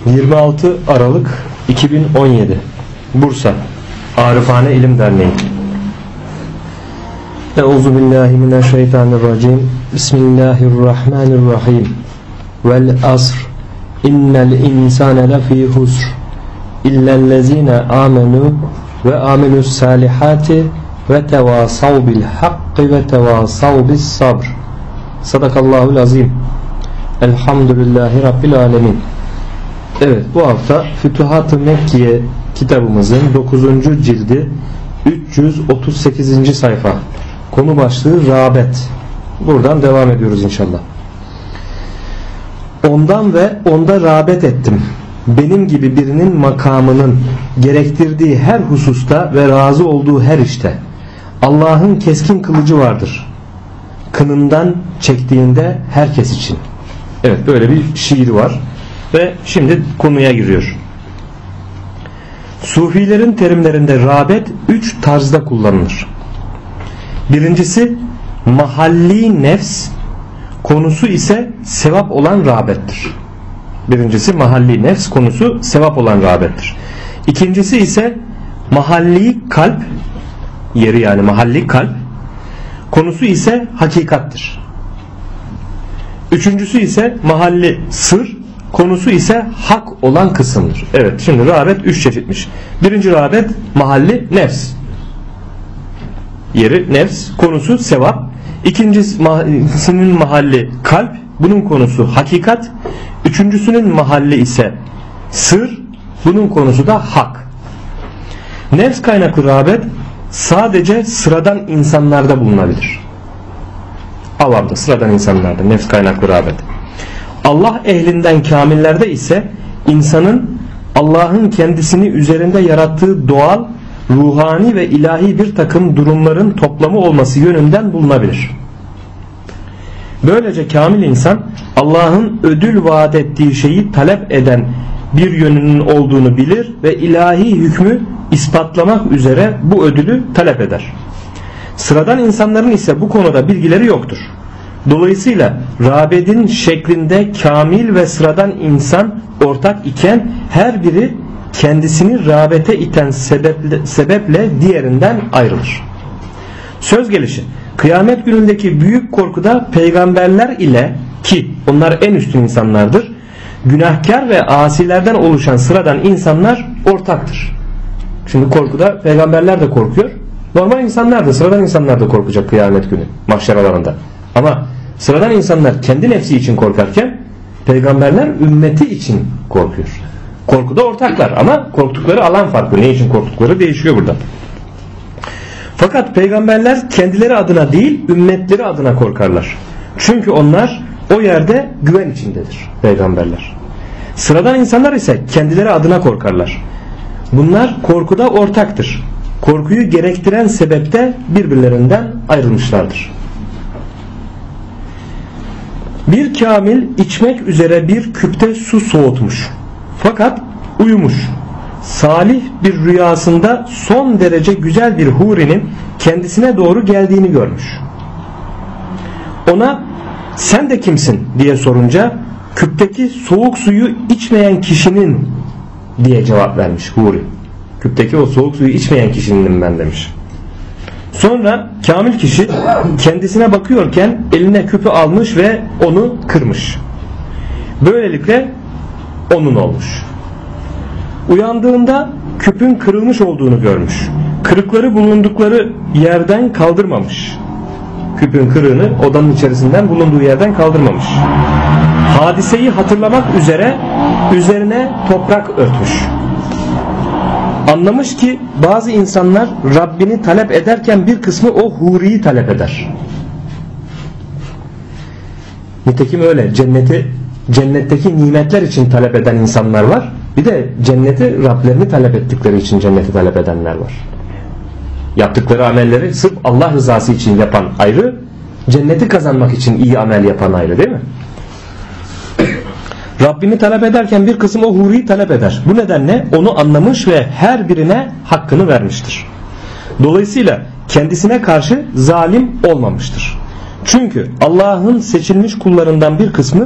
26 Aralık 2017 Bursa Arifane İlim Derneği. Euzubillahimineşşeytanirracim. Bismillahirrahmanirrahim. Vel asr. İnnel insane lefî husr. İllellezîne âmenû ve âmelus salihâti ve tevâsav bil hakkı ve tevâsav bis sabr. Sadakallahul azim. Elhamdülillahi Rabbil alemin. Evet, bu hafta Fütuhat-ı Mekkiye kitabımızın 9. cildi 338. sayfa. Konu başlığı rağbet. Buradan devam ediyoruz inşallah. Ondan ve onda rağbet ettim. Benim gibi birinin makamının gerektirdiği her hususta ve razı olduğu her işte Allah'ın keskin kılıcı vardır. Kınından çektiğinde herkes için. Evet, böyle bir şiir var. Ve şimdi konuya giriyor. Sufilerin terimlerinde rağbet 3 tarzda kullanılır. Birincisi mahalli nefs, konusu ise sevap olan rağbettir. Birincisi mahalli nefs, konusu sevap olan rağbettir. İkincisi ise mahalli kalp, yeri yani mahalli kalp, konusu ise hakikattir. Üçüncüsü ise mahalli sır, konusu ise hak olan kısımdır. Evet, şimdi rağbet 3 çeşitmiş. Birinci rağbet mahalli nefs, yeri nefs, konusu sevap. İkincisinin mahalli kalp, bunun konusu hakikat. Üçüncüsünün mahalli ise sır, bunun konusu da hak. Nefs kaynaklı rağbet sadece sıradan insanlarda bulunabilir. Avamda, sıradan insanlarda nefs kaynaklı rağbet. Allah ehlinden kamillerde ise insanın Allah'ın kendisini üzerinde yarattığı doğal, ruhani ve ilahi bir takım durumların toplamı olması yönünden bulunabilir. Böylece kamil insan Allah'ın ödül vaat ettiği şeyi talep eden bir yönünün olduğunu bilir ve ilahi hükmü ispatlamak üzere bu ödülü talep eder. Sıradan insanların ise bu konuda bilgileri yoktur. Dolayısıyla rağbetin şeklinde kamil ve sıradan insan ortak iken her biri kendisini rağbete iten sebeple diğerinden ayrılır. Söz gelişi kıyamet günündeki büyük korkuda peygamberler ile, ki onlar en üstün insanlardır, günahkar ve asilerden oluşan sıradan insanlar ortaktır. Şimdi korkuda peygamberler de korkuyor, normal insanlar da, sıradan insanlar da korkacak kıyamet günü mahşer alanında. Ama sıradan insanlar kendi nefsi için korkarken peygamberler ümmeti için korkuyor. Korkuda ortaklar ama korktukları alan farklı. Ne için korktukları değişiyor burada. Fakat peygamberler kendileri adına değil, ümmetleri adına korkarlar. Çünkü onlar o yerde güven içindedir, peygamberler. Sıradan insanlar ise kendileri adına korkarlar. Bunlar korkuda ortaktır. Korkuyu gerektiren sebepte birbirlerinden ayrılmışlardır. Bir kamil içmek üzere bir küpte su soğutmuş. Fakat uyumuş. Salih bir rüyasında son derece güzel bir hurinin kendisine doğru geldiğini görmüş. Ona "Sen de kimsin?" diye sorunca küpteki soğuk suyu içmeyen kişinin diye cevap vermiş huri. Küpteki o soğuk suyu içmeyen kişinin ben demiş. Sonra kamil kişi kendisine bakıyorken eline küpü almış ve onu kırmış. Böylelikle onun olmuş. Uyandığında küpün kırılmış olduğunu görmüş. Kırıkları bulundukları yerden kaldırmamış. Küpün kırığını odanın içerisinden bulunduğu yerden kaldırmamış. Hadiseyi hatırlamak üzerine toprak örtmüş. Anlamış ki bazı insanlar Rabbini talep ederken bir kısmı o huriyi talep eder. Nitekim öyle cennetteki nimetler için talep eden insanlar var. Bir de cenneti Rablerini talep ettikleri için cenneti talep edenler var. Yaptıkları amelleri sırf Allah rızası için yapan ayrı, cenneti kazanmak için iyi amel yapan ayrı, değil mi? Rabbini talep ederken bir kısım o huriyi talep eder. Bu nedenle onu anlamış ve her birine hakkını vermiştir. Dolayısıyla kendisine karşı zalim olmamıştır. Çünkü Allah'ın seçilmiş kullarından bir kısmı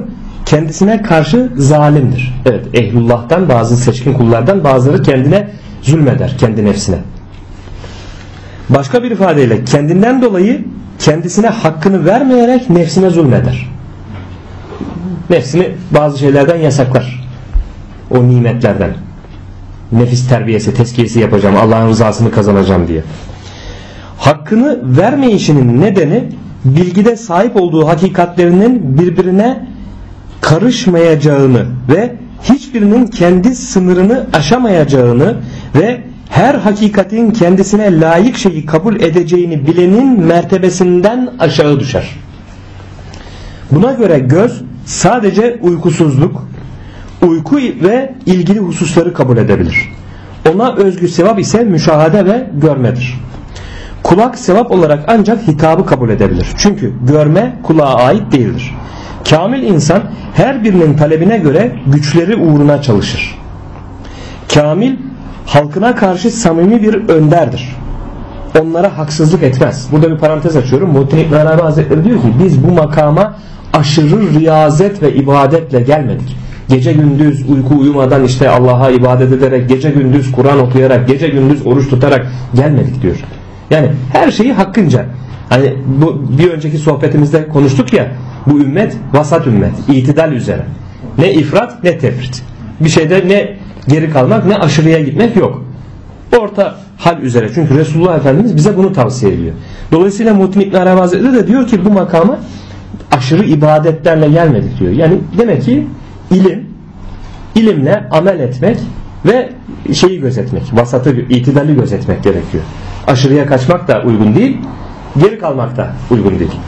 kendisine karşı zalimdir. Evet, ehlullah'tan, bazı seçkin kullardan bazıları kendine zulmeder, kendi nefsine. Başka bir ifadeyle kendinden dolayı kendisine hakkını vermeyerek nefsine zulmeder. Nefsini bazı şeylerden yasaklar. O nimetlerden. Nefis terbiyesi, tezkiyesi yapacağım, Allah'ın rızasını kazanacağım diye. Hakkını vermeyişinin nedeni bilgide sahip olduğu hakikatlerinin birbirine karışmayacağını ve hiçbirinin kendi sınırını aşamayacağını ve her hakikatin kendisine layık şeyi kabul edeceğini bilenin mertebesinden aşağı düşer. Buna göre göz sadece uykusuzluk, uyku ve ilgili hususları kabul edebilir. Ona özgü sevap ise müşahede ve görmedir. Kulak sevap olarak ancak hitabı kabul edebilir. Çünkü görme kulağa ait değildir. Kamil insan her birinin talebine göre güçleri uğruna çalışır. Kamil halkına karşı samimi bir önderdir. Onlara haksızlık etmez. Burada bir parantez açıyorum. Muhittin İbn Arabi Hazretleri diyor ki biz bu makama aşırı riyazet ve ibadetle gelmedik. Gece gündüz uyku uyumadan işte Allah'a ibadet ederek, gece gündüz Kur'an okuyarak, gece gündüz oruç tutarak gelmedik diyor. Yani her şeyi hakkınca. Hani bu bir önceki sohbetimizde konuştuk ya, bu ümmet vasat ümmet, itidal üzere. Ne ifrat ne tefrit. Bir şeyde ne geri kalmak ne aşırıya gitmek yok. Orta hal üzere. Çünkü Resulullah Efendimiz bize bunu tavsiye ediyor. Dolayısıyla Muhittin İbn Arabi Hazretleri de diyor ki bu makama aşırı ibadetlerle gelmedik diyor. Yani demek ki ilimle amel etmek ve şeyi gözetmek, vasatı, itidali gözetmek gerekiyor. Aşırıya kaçmak da uygun değil, geri kalmak da uygun değil.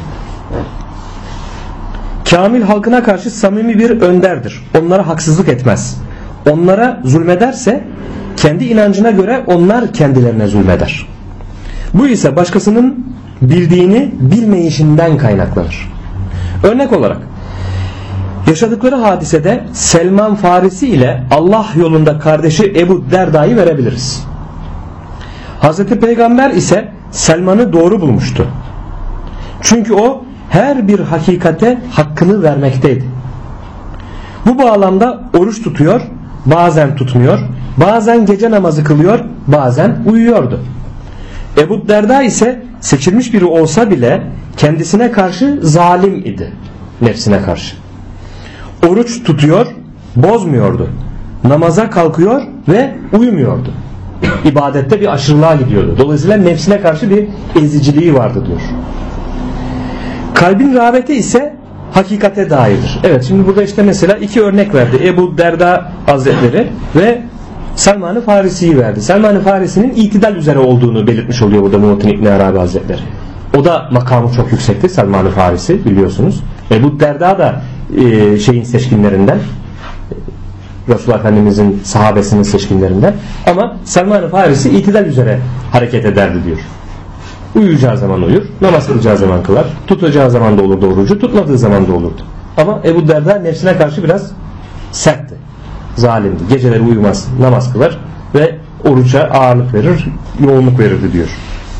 Kamil halkına karşı samimi bir önderdir. Onlara haksızlık etmez. Onlara zulmederse kendi inancına göre onlar kendilerine zulmeder. Bu ise başkasının bildiğini bilmeyişinden kaynaklanır. Örnek olarak yaşadıkları hadisede Selman Farisi ile Allah yolunda kardeşi Ebu Derda'yı verebiliriz. Hazreti Peygamber ise Selman'ı doğru bulmuştu. Çünkü o her bir hakikate hakkını vermekteydi. Bu bağlamda oruç tutuyor, bazen tutmuyor, bazen gece namazı kılıyor, bazen uyuyordu. Ebu Derda ise seçilmiş biri olsa bile kendisine karşı zalim idi, nefsine karşı. Oruç tutuyor, bozmuyordu. Namaza kalkıyor ve uyumuyordu. İbadette bir aşırılığa gidiyordu. Dolayısıyla nefsine karşı bir eziciliği vardı diyor. Kalbin rağbeti ise hakikate dairdir. Evet, şimdi burada işte mesela iki örnek verdi. Ebu Derda Hazretleri ve Selman-ı Farisi'yi verdi. Selman-ı Farisi'nin itidal üzere olduğunu belirtmiş oluyor burada Muhittin İbn Arabi Hazretleri. O da makamı çok yüksekti, Selman-ı Farisi, biliyorsunuz. Ebu Derda da şeyin seçkinlerinden, Resulullah Efendimizin sahabesinin seçkinlerinden, ama Selman-ı Farisi itidal üzere hareket ederdi diyor. Uyuyacağı zaman uyur, namaz kılacağı zaman kılar, tutacağı zaman da olurdu orucu, tutmadığı zaman da olurdu. Ama Ebu Derda nefsine karşı biraz sertti, zalimdi. Geceleri uyumaz, namaz kılar ve oruca ağırlık verir, yoğunluk verirdi diyor.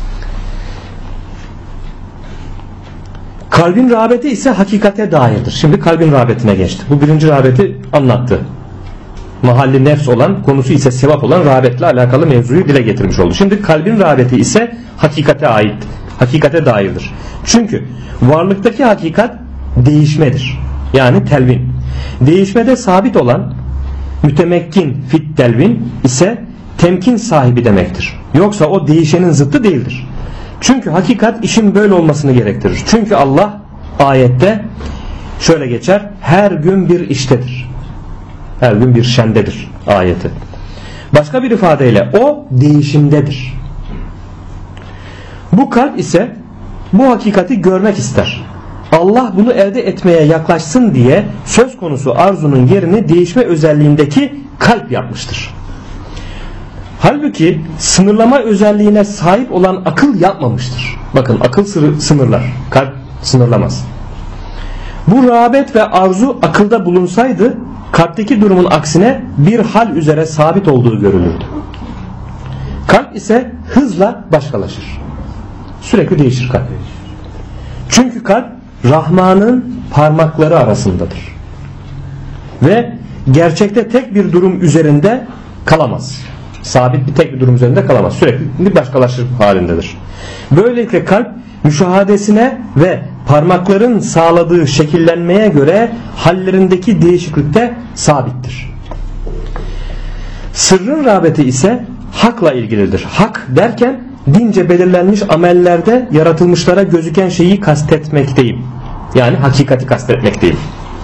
Kalbin rağbeti ise hakikate dairdir. Şimdi kalbin rağbetine geçti. Bu birinci rağbeti anlattı. Mahalli nefs olan, konusu ise sevap olan rağbetle alakalı mevzuyu dile getirmiş oldu. Şimdi kalbin rağbeti ise hakikate ait, hakikate dairdir. Çünkü varlıktaki hakikat değişmedir. Yani telvin. Değişmede sabit olan mütemekkin fit telvin ise temkin sahibi demektir. Yoksa o değişenin zıttı değildir. Çünkü hakikat işin böyle olmasını gerektirir. Çünkü Allah ayette şöyle geçer: her gün bir iştedir. Her gün bir şendedir ayeti. Başka bir ifadeyle o değişimdedir. Bu kalp ise bu hakikati görmek ister. Allah bunu elde etmeye yaklaşsın diye söz konusu arzunun yerini değişme özelliğindeki kalp yapmıştır. Halbuki sınırlama özelliğine sahip olan akıl yapmamıştır. Bakın, akıl sınırlar, kalp sınırlamaz. Bu rağbet ve arzu akılda bulunsaydı kalpteki durumun aksine bir hal üzere sabit olduğu görülürdü. Kalp ise hızla başkalaşır. Sürekli değişir kalp. Çünkü kalp Rahman'ın parmakları arasındadır. ve gerçekte tek bir durum üzerinde kalamaz. Sabit bir tek bir durum üzerinde kalamaz. Sürekli bir başkalaşır halindedir. Böylelikle kalp müşahadesine ve parmakların sağladığı şekillenmeye göre hallerindeki değişiklikte sabittir. Sırrın rağbeti ise hakla ilgilidir. Hak derken dince belirlenmiş amellerde yaratılmışlara gözüken şeyi kastetmekteyim. Yani hakikati kastetmekteyim.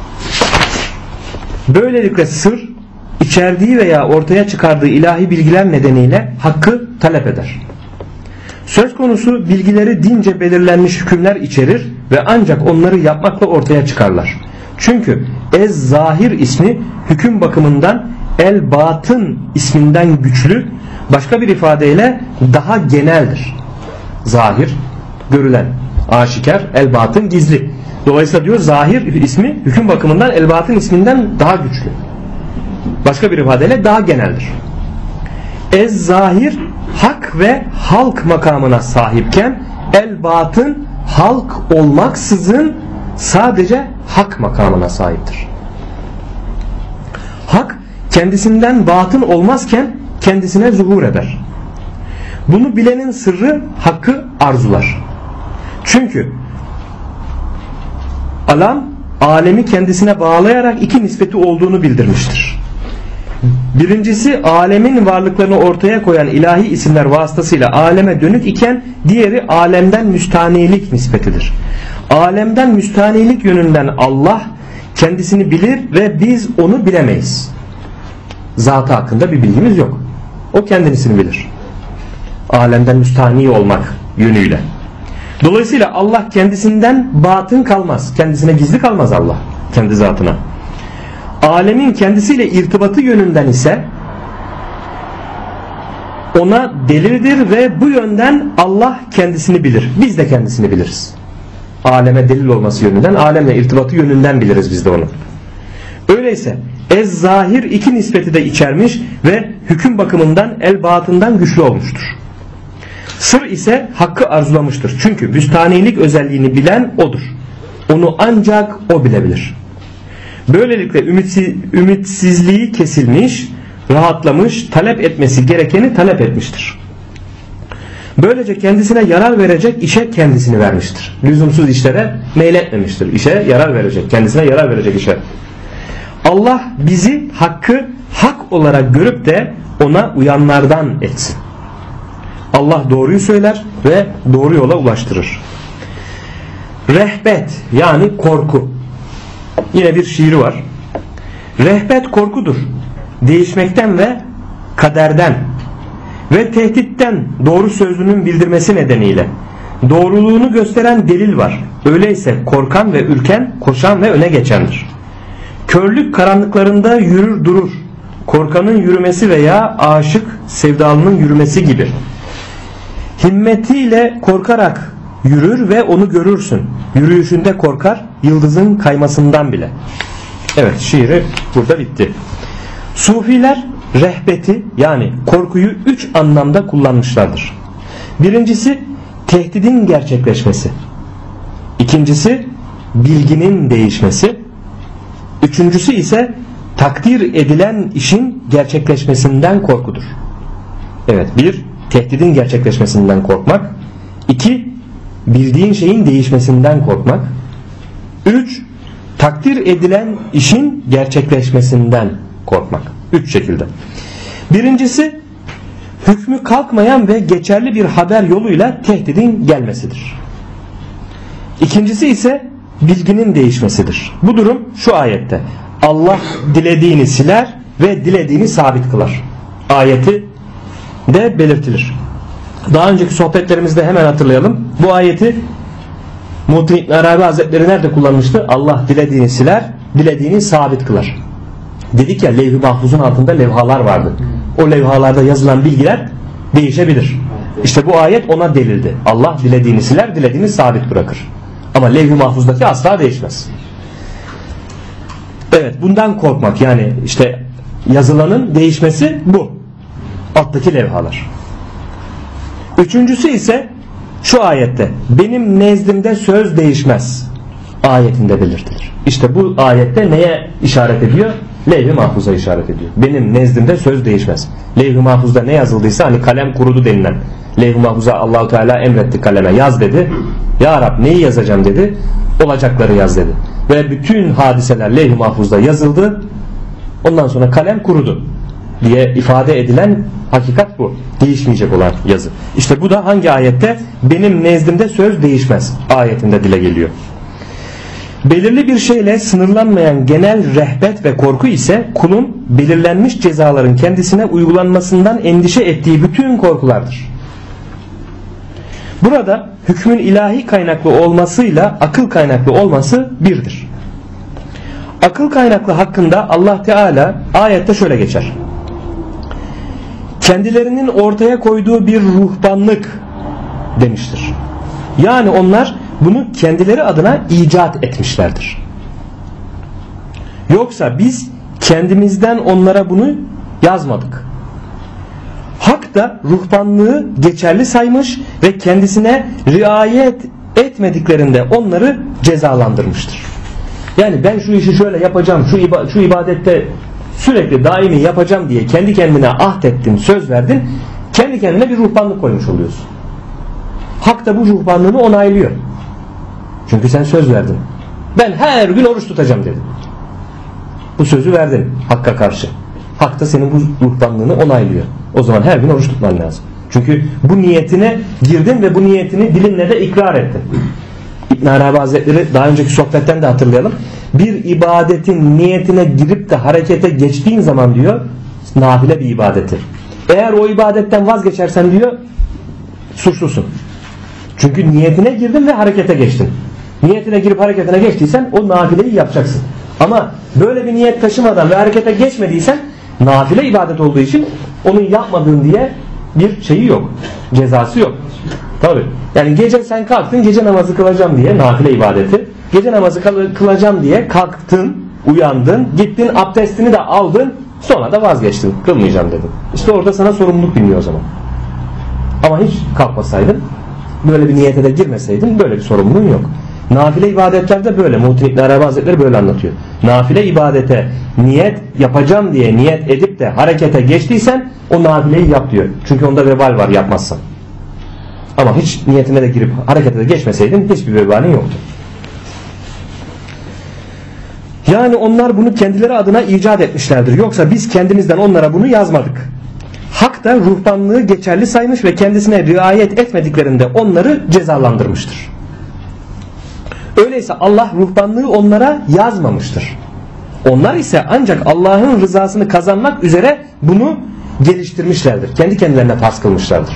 Böylelikle sır içerdiği veya ortaya çıkardığı ilahi bilgiler nedeniyle hakkı talep eder. Söz konusu bilgileri dince belirlenmiş hükümler içerir ve ancak onları yapmakla ortaya çıkarlar. Çünkü Ez-Zahir ismi hüküm bakımından El-Batın isminden güçlü, başka bir ifadeyle daha geneldir. Zahir görülen, aşikar, El-Batın gizli. Dolayısıyla diyor zahir ismi hüküm bakımından El-Batın isminden daha güçlü. Başka bir ifadeyle daha geneldir. Ez-Zahir hak ve halk makamına sahipken El-Batın halk olmaksızın sadece hak makamına sahiptir. Hak kendisinden batın olmazken kendisine zuhur eder. Bunu bilenin sırrı hakkı arzular. Çünkü alam alemi kendisine bağlayarak iki nispeti olduğunu bildirmiştir. Birincisi alemin varlıklarını ortaya koyan ilahi isimler vasıtasıyla aleme dönük iken diğeri alemden müstanilik nispetidir. Alemden müstanilik yönünden Allah kendisini bilir ve biz onu bilemeyiz. Zatı hakkında bir bilgimiz yok. O kendisini bilir. Alemden müstani olmak yönüyle. Dolayısıyla Allah kendisinden batın kalmaz. Kendisine gizli kalmaz Allah. Kendi zatına. Alemin kendisiyle irtibatı yönünden ise ona delildir ve bu yönden Allah kendisini bilir. Biz de kendisini biliriz. Aleme delil olması yönünden, alemle irtibatı yönünden biliriz biz de onu. Öyleyse Ez-Zahir iki nispeti de içermiş ve hüküm bakımından El-Batından güçlü olmuştur. Sır ise hakkı arzulamıştır. Çünkü müstanilik özelliğini bilen odur. Onu ancak o bilebilir. Böylelikle ümitsizliği kesilmiş, rahatlamış, talep etmesi gerekeni talep etmiştir. Böylece kendisine yarar verecek işe kendisini vermiştir. Lüzumsuz işlere meyletmemiştir. İşe yarar verecek, kendisine yarar verecek işe. Allah bizi hakkı hak olarak görüp de ona uyanlardan etsin. Allah doğruyu söyler ve doğru yola ulaştırır. Rehbet yani korku. Yine bir şiiri var. Rehbet korkudur. Değişmekten ve kaderden ve tehditten doğru sözünün bildirmesi nedeniyle. Doğruluğunu gösteren delil var. Öyleyse korkan ve ürken, koşan ve öne geçendir. Körlük karanlıklarında yürür durur. Korkanın yürümesi veya aşık sevdalının yürümesi gibi. Himmetiyle korkarak yürür ve onu görürsün. Yürüyüşünde korkar, yıldızın kaymasından bile. Evet, şiiri burada bitti. Sufiler rehbeti yani korkuyu üç anlamda kullanmışlardır. Birincisi tehdidin gerçekleşmesi. İkincisi bilginin değişmesi. Üçüncüsü ise takdir edilen işin gerçekleşmesinden korkudur. Evet, bir tehdidin gerçekleşmesinden korkmak. İki bildiğin şeyin değişmesinden korkmak. Üç takdir edilen işin gerçekleşmesinden korkmak. Üç şekilde. Birincisi hükmü kalkmayan ve geçerli bir haber yoluyla tehdidin gelmesidir. İkincisi ise bilginin değişmesidir. Bu durum şu ayette. Allah dilediğini siler ve dilediğini sabit kılar. Ayeti de belirtilir. Daha önceki sohbetlerimizde hemen hatırlayalım. Bu ayeti Muhittin İbn Arabi Hazretleri nerede kullanmıştı? Allah dilediğini siler, dilediğini sabit kılar. Dedik ya, levh-i mahfuzun altında levhalar vardı. O levhalarda yazılan bilgiler değişebilir. İşte bu ayet ona delildi. Allah dilediğini siler, dilediğini sabit bırakır. Ama levh-i mahfuzdaki asla değişmez. Evet, bundan korkmak, yani işte yazılanın değişmesi bu. Alttaki levhalar. Üçüncüsü ise şu ayette: benim nezdimde söz değişmez. ayetinde belirtilir. İşte bu ayette neye işaret ediyor? Levh-i Mahfuz'a işaret ediyor. Benim nezdimde söz değişmez. Levh-i Mahfuz'da ne yazıldıysa, hani kalem kurudu denilen, Levh-i Mahfuz'a Allah-u Teala emretti, kaleme yaz dedi. Ya Rab neyi yazacağım dedi. Olacakları yaz dedi. Ve bütün hadiseler Levh-i Mahfuz'da yazıldı. Ondan sonra kalem kurudu diye ifade edilen hakikat bu. Değişmeyecek olan yazı. İşte bu da hangi ayette? Benim nezdimde söz değişmez ayetinde dile geliyor. Belirli bir şeyle sınırlanmayan genel rehbet ve korku ise kulun belirlenmiş cezaların kendisine uygulanmasından endişe ettiği bütün korkulardır. Burada hükmün ilahi kaynaklı olmasıyla akıl kaynaklı olması birdir. Akıl kaynaklı hakkında Allah Teala ayette şöyle geçer. Kendilerinin ortaya koyduğu bir ruhbanlık demiştir. Yani onlar bunu kendileri adına icat etmişlerdir. Yoksa biz kendimizden onlara bunu yazmadık. Hak da ruhbanlığı geçerli saymış ve kendisine riayet etmediklerinde onları cezalandırmıştır. Yani ben şu işi şöyle yapacağım, şu ibadette sürekli daimi yapacağım diye kendi kendine ahdettin, söz verdin, kendi kendine bir ruhbanlık koymuş oluyorsun. Hak da bu ruhbanlığını onaylıyor. Çünkü sen söz verdin. Ben her gün oruç tutacağım dedin. Bu sözü verdin Hakk'a karşı. Hak da senin bu ruhbanlığını onaylıyor. O zaman her gün oruç tutman lazım. Çünkü bu niyetine girdin ve bu niyetini dilinle de ikrar ettin. İbn Arabi Hazretleri, daha önceki sohbetten de hatırlayalım, bir ibadetin niyetine girip de harekete geçtiğin zaman diyor, nafile bir ibadettir. Eğer o ibadetten vazgeçersen diyor, suçlusun. Çünkü niyetine girdin ve harekete geçtin. Niyetine girip hareketine geçtiysen o nafileyi yapacaksın. Ama böyle bir niyet taşımadan ve harekete geçmediysen, nafile ibadet olduğu için onun yapmadığın diye bir şeyi yok. Cezası yok. Tabii. Yani gece sen kalktın, gece namazı kılacağım diye, nafile ibadeti, gece namazı kılacağım diye kalktın, uyandın, gittin abdestini de aldın, sonra da vazgeçtin, kılmayacağım dedin. İşte orada sana sorumluluk biniyor o zaman. Ama hiç kalkmasaydın, böyle bir niyete de girmeseydin, böyle bir sorumluluğun yok. Nafile ibadetlerde böyle. Muhittin İbn Arabi Hazretleri böyle anlatıyor. Nafile ibadete niyet yapacağım diye niyet edip de harekete geçtiysen o nafileyi yap diyor. Çünkü onda vebal var yapmazsan. Ama hiç niyetine de girip harekete de geçmeseydin hiçbir vebalin yoktu. Yani onlar bunu kendileri adına icat etmişlerdir. Yoksa biz kendimizden onlara bunu yazmadık. Hak da ruhbanlığı geçerli saymış ve kendisine riayet etmediklerinde onları cezalandırmıştır. Öyleyse Allah ruhbanlığı onlara yazmamıştır. Onlar ise ancak Allah'ın rızasını kazanmak üzere bunu geliştirmişlerdir. Kendi kendilerine farz kılmışlardır.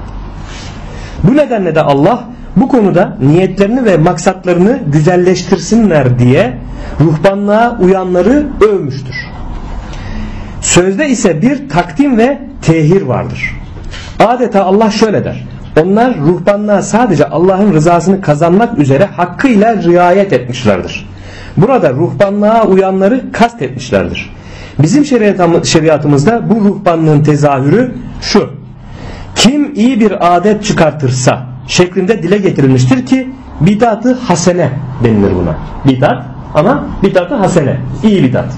Bu nedenle de Allah bu konuda niyetlerini ve maksatlarını güzelleştirsinler diye ruhbanlığa uyanları övmüştür. Sözde ise bir takdim ve tehir vardır. Adeta Allah şöyle der: onlar ruhbanlığa sadece Allah'ın rızasını kazanmak üzere hakkıyla riayet etmişlerdir. Burada ruhbanlığa uyanları kastetmişlerdir. Bizim şeriatımızda bu ruhbanlığın tezahürü şu: kim iyi bir adet çıkartırsa şeklinde dile getirilmiştir ki bid'at-ı hasene denilir buna. Bid'at ama bid'at-ı hasene, iyi bid'at.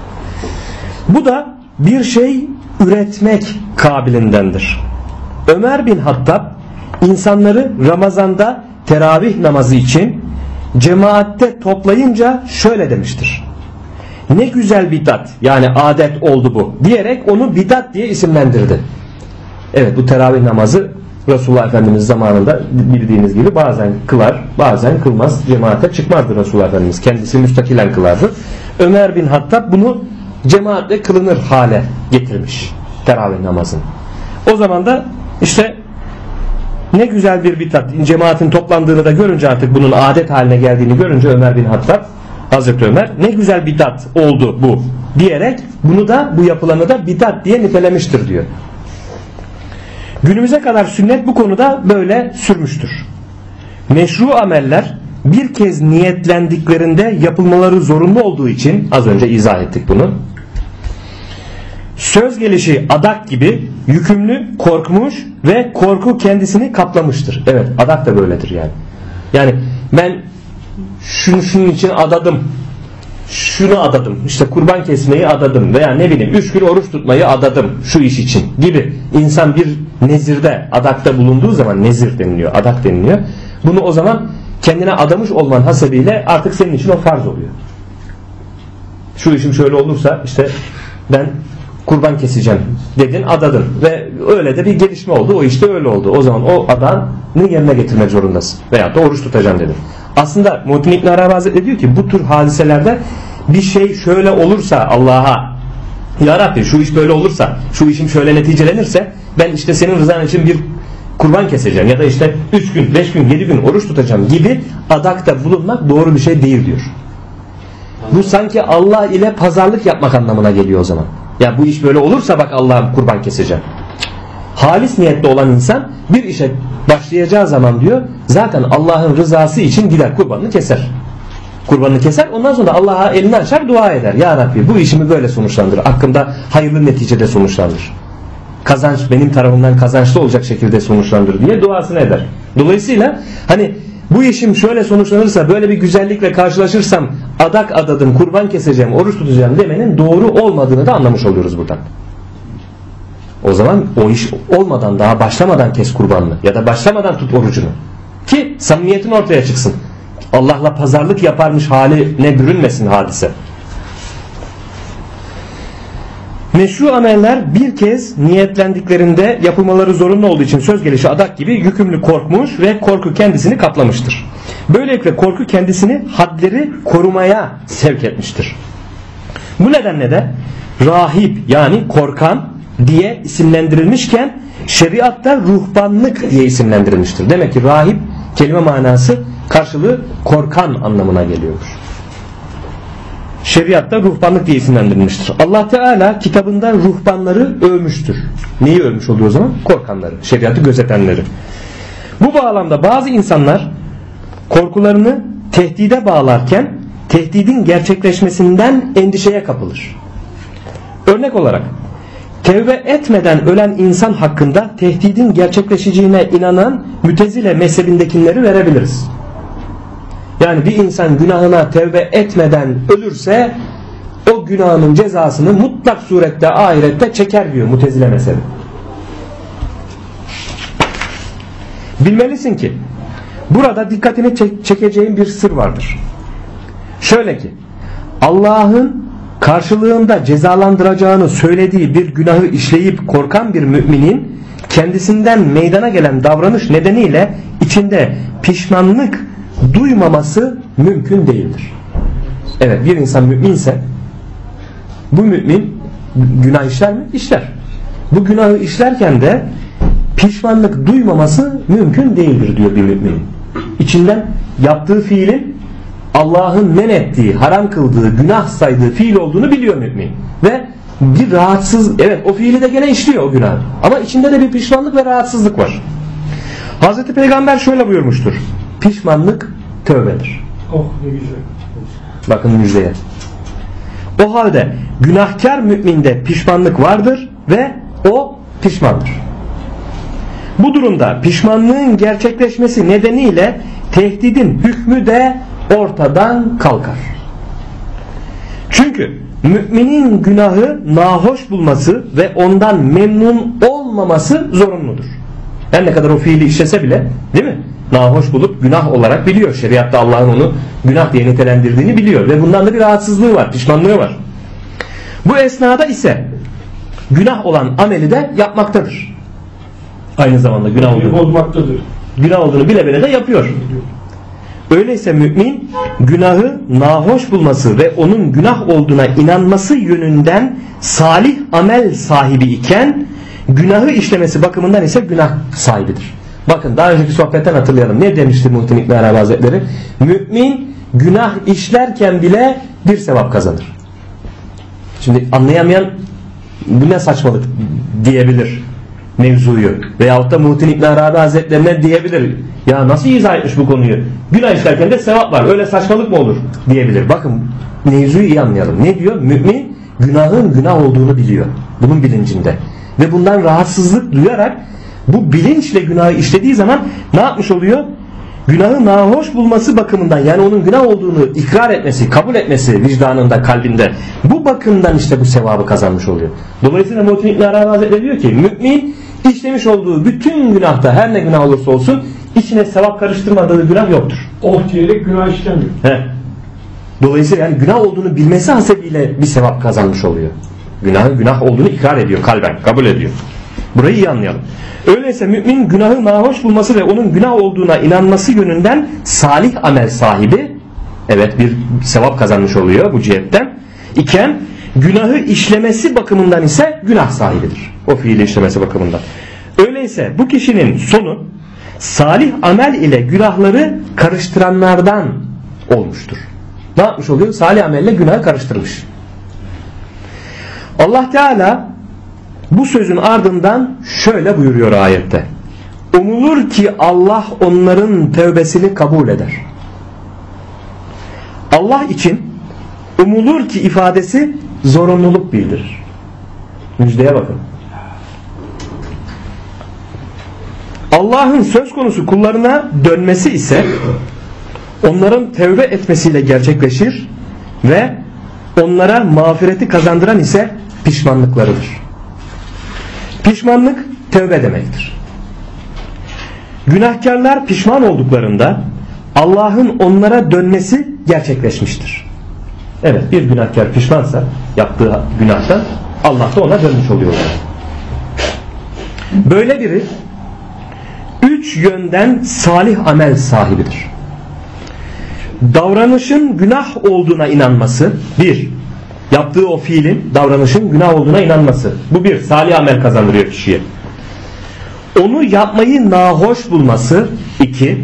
Bu da bir şey üretmek kabilindendir. Ömer bin Hattab insanları Ramazan'da teravih namazı için cemaatte toplayınca şöyle demiştir: ne güzel bid'at, yani adet oldu bu diyerek onu bid'at diye isimlendirdi. Evet, bu teravih namazı Resulullah Efendimiz zamanında bildiğiniz gibi bazen kılar, bazen kılmaz, cemaate çıkmazdı Resulullah Efendimiz, kendisi müstakilen kılardı. Ömer bin Hattab bunu cemaatle kılınır hale getirmiş, teravih namazını. O zaman da işte ne güzel bir bid'at, cemaatin toplandığını da görünce, artık bunun adet haline geldiğini görünce Ömer bin Hattab, Hazreti Ömer, ne güzel bid'at oldu bu diyerek bunu da, bu yapılanı da bid'at diye nitelemiştir diyor. Günümüze kadar sünnet bu konuda böyle sürmüştür. Meşru ameller bir kez niyetlendiklerinde yapılmaları zorunlu olduğu için, az önce izah ettik bunu, söz gelişi adak gibi yükümlü, korkmuş ve korku kendisini kaplamıştır. Evet, adak da böyledir yani. Yani ben şunun için adadım, şunu adadım, işte kurban kesmeyi adadım veya ne bileyim 3 gün oruç tutmayı adadım şu iş için gibi. İnsan bir nezirde, adakta bulunduğu zaman, nezir deniliyor, adak deniliyor. Bunu o zaman kendine adamış olman hasebiyle artık senin için o farz oluyor. Şu işim şöyle olursa işte ben kurban keseceğim dedin, adadın ve öyle de bir gelişme oldu, o işte öyle oldu. O zaman o adanı yerine getirmek zorundasın veyahut da oruç tutacağım dedin. Aslında Muhittin İbn Arabi Hazretleri diyor ki bu tür hadiselerde bir şey şöyle olursa Allah'a, ya Rabbi şu iş böyle olursa, şu işim şöyle neticelenirse ben işte senin rızan için bir kurban keseceğim ya da işte 3 gün, 5 gün, 7 gün oruç tutacağım gibi adakta bulunmak doğru bir şey değil diyor. Bu sanki Allah ile pazarlık yapmak anlamına geliyor o zaman. Ya bu iş böyle olursa bak Allah'ım kurban keseceğim. Halis niyetli olan insan bir işe başlayacağı zaman diyor zaten Allah'ın rızası için gider kurbanını keser. Kurbanını keser, ondan sonra Allah'a elini açar, dua eder. Ya Rabbi bu işimi böyle sonuçlandır. Hakkımda hayırlı neticede sonuçlandır. Kazanç benim tarafımdan kazançlı olacak şekilde sonuçlandır diye duasını eder. Dolayısıyla hani bu işim şöyle sonuçlanırsa, böyle bir güzellikle karşılaşırsam adak adadım, kurban keseceğim, oruç tutacağım demenin doğru olmadığını da anlamış oluyoruz buradan. O zaman o iş olmadan, daha başlamadan kes kurbanını ya da başlamadan tut orucunu ki samimiyetin ortaya çıksın. Allah'la pazarlık yaparmış haline bürünmesin hadise. Meşru ameller bir kez niyetlendiklerinde yapılmaları zorunlu olduğu için söz gelişi adak gibi yükümlü korkmuş ve korku kendisini kaplamıştır. Böylelikle korku kendisini hadleri korumaya sevk etmiştir. Bu nedenle de rahip yani korkan diye isimlendirilmişken şeriatta ruhbanlık diye isimlendirilmiştir. Demek ki rahip kelime manası karşılığı korkan anlamına geliyordur. Şeriatta ruhbanlık diye isimlendirilmiştir. Allah Teala kitabında ruhbanları övmüştür. Neyi övmüş oluyor o zaman? Korkanları, şeriatı gözetenleri. Bu bağlamda bazı insanlar korkularını tehdide bağlarken tehdidin gerçekleşmesinden endişeye kapılır. Örnek olarak tevbe etmeden ölen insan hakkında tehdidin gerçekleşeceğine inanan Mütezile mezhebindekileri verebiliriz. Yani bir insan günahına tevbe etmeden ölürse o günahının cezasını mutlak surette ahirette çeker diyor Mutezile mezhebi. Bilmelisin ki burada dikkatini çekeceğin bir sır vardır. Şöyle ki Allah'ın karşılığında cezalandıracağını söylediği bir günahı işleyip korkan bir müminin kendisinden meydana gelen davranış nedeniyle içinde pişmanlık duymaması mümkün değildir. Evet, bir insan müminse bu mümin günah işler mi? İşler. Bu günahı işlerken de pişmanlık duymaması mümkün değildir diyor bir mümin. İçinden yaptığı fiilin Allah'ın men ettiği, haram kıldığı, günah saydığı fiil olduğunu biliyor mümin. Ve bir rahatsız, evet o fiili de gene işliyor o günah. Ama içinde de bir pişmanlık ve rahatsızlık var. Hazreti Peygamber şöyle buyurmuştur. Pişmanlık tövbedir. Oh ne güzel. Bakın müjdeye. O halde günahkar müminde pişmanlık vardır ve o pişmandır. Bu durumda pişmanlığın gerçekleşmesi nedeniyle tehdidin hükmü de ortadan kalkar. Çünkü müminin günahı nahoş bulması ve ondan memnun olmaması zorunludur. Her ne kadar o fiili işlese bile, değil mi? Nahoş bulup günah olarak biliyor. Şeriatta Allah'ın onu günah diye nitelendirdiğini biliyor ve bundan da bir rahatsızlığı var, pişmanlığı var. Bu esnada ise günah olan ameli de yapmaktadır. Aynı zamanda günah olduğunu bile bile de yapıyor. Öyleyse mümin günahı nahoş bulması ve onun günah olduğuna inanması yönünden salih amel sahibi iken günahı işlemesi bakımından ise günah sahibidir. Bakın daha önceki sohbetten hatırlayalım. Ne demişti Muhittin İbn Arabi Hazretleri? Mümin günah işlerken bile bir sevap kazanır. Şimdi anlayamayan bu ne saçmalık diyebilir mevzuyu. Veyahut da Muhittin İbn Arabi Hazretlerine diyebilir. Ya nasıl izah etmiş bu konuyu? Günah işlerken de sevap var. Öyle saçmalık mı olur? Diyebilir. Bakın mevzuyu iyi anlayalım. Ne diyor? Mümin günahın günah olduğunu biliyor. Bunun bilincinde. Ve bundan rahatsızlık duyarak bu bilinçle günahı işlediği zaman ne yapmış oluyor? günahı nahoş bulması bakımından, yani onun günah olduğunu ikrar etmesi, kabul etmesi vicdanında, kalbinde, bu bakımdan işte bu sevabı kazanmış oluyor. Dolayısıyla Muhittin İbn Arabi Hazretleri diyor ki mümin işlemiş olduğu bütün günahta, her ne günah olursa olsun, içine sevap karıştırmadığı günah yoktur. Oh diyerek günah işlemiyor. Dolayısıyla yani günah olduğunu bilmesi hasebiyle bir sevap kazanmış oluyor. Günah olduğunu ikrar ediyor kalben, kabul ediyor. Burayı iyi anlayalım. Öyleyse mümin günahı nahoş bulması ve onun günah olduğuna inanması yönünden salih amel sahibi, evet, bir sevap kazanmış oluyor bu cihetten iken, günahı işlemesi bakımından ise günah sahibidir. O fiili işlemesi bakımından. Öyleyse bu kişinin sonu salih amel ile günahları karıştıranlardan olmuştur. Ne yapmış oluyor? Salih amelle günahı karıştırmış. Allah Teala bu sözün ardından şöyle buyuruyor ayette: umulur ki Allah onların tövbesini kabul eder. Allah için umulur ki ifadesi zorunluluk bildirir. Müjdeye bakın. Allah'ın söz konusu kullarına dönmesi ise onların tevbe etmesiyle gerçekleşir ve onlara mağfireti kazandıran ise pişmanlıklarıdır. Pişmanlık tevbe demektir. Günahkarlar pişman olduklarında Allah'ın onlara dönmesi gerçekleşmiştir. Evet, bir günahkar pişmansa yaptığı günahtan, Allah da ona dönmüş oluyor. Böyle biri 3 yönden salih amel sahibidir. Davranışın günah olduğuna inanması, bir, yaptığı o fiilin, davranışın günah olduğuna inanması. Bu bir, salih amel kazandırıyor kişiye. Onu yapmayı nahoş bulması, 2,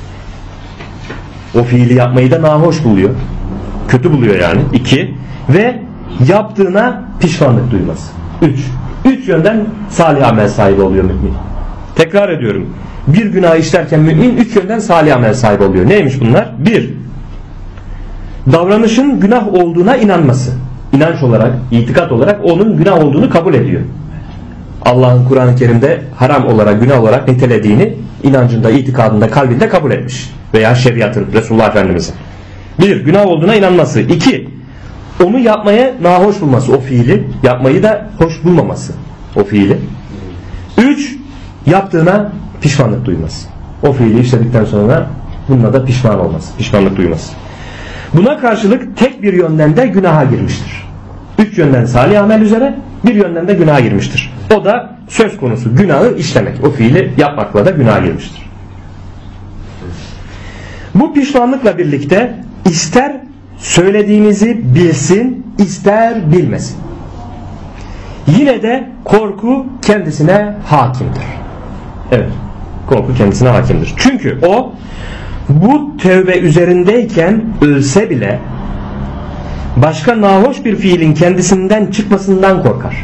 o fiili yapmayı da nahoş buluyor. Kötü buluyor yani, 2, ve yaptığına pişmanlık duyması. 3 yönden salih amel sahibi oluyor mümin. Tekrar ediyorum. Bir günah işlerken mümin 3 yönden salih amel sahibi oluyor. Neymiş bunlar? 1, davranışın günah olduğuna inanması. İnanç olarak, itikat olarak onun günah olduğunu kabul ediyor. Allah'ın Kur'an-ı Kerim'de haram olarak, günah olarak nitelediğini inancında, itikadında, kalbinde kabul etmiş. Veya şeriatın, Resulullah Efendimiz'in. 1, günah olduğuna inanması. 2, onu yapmaya nahoş bulması, o fiili. Yapmayı da hoş bulmaması, o fiili. 3, yaptığına pişmanlık duyması. O fiili işledikten sonra bununla da pişman olması, pişmanlık duyması. Buna karşılık tek bir yönden de günaha girmiştir. 3 yönden salih amel üzere, bir yönden de günaha girmiştir. O da söz konusu günahı işlemek. O fiili yapmakla da günaha girmiştir. Bu pişmanlıkla birlikte ister söylediğinizi bilsin, ister bilmesin, yine de korku kendisine hakimdir. Evet, korku kendisine hakimdir. Çünkü o bu tevbe üzerindeyken ölse bile başka nahoş bir fiilin kendisinden çıkmasından korkar.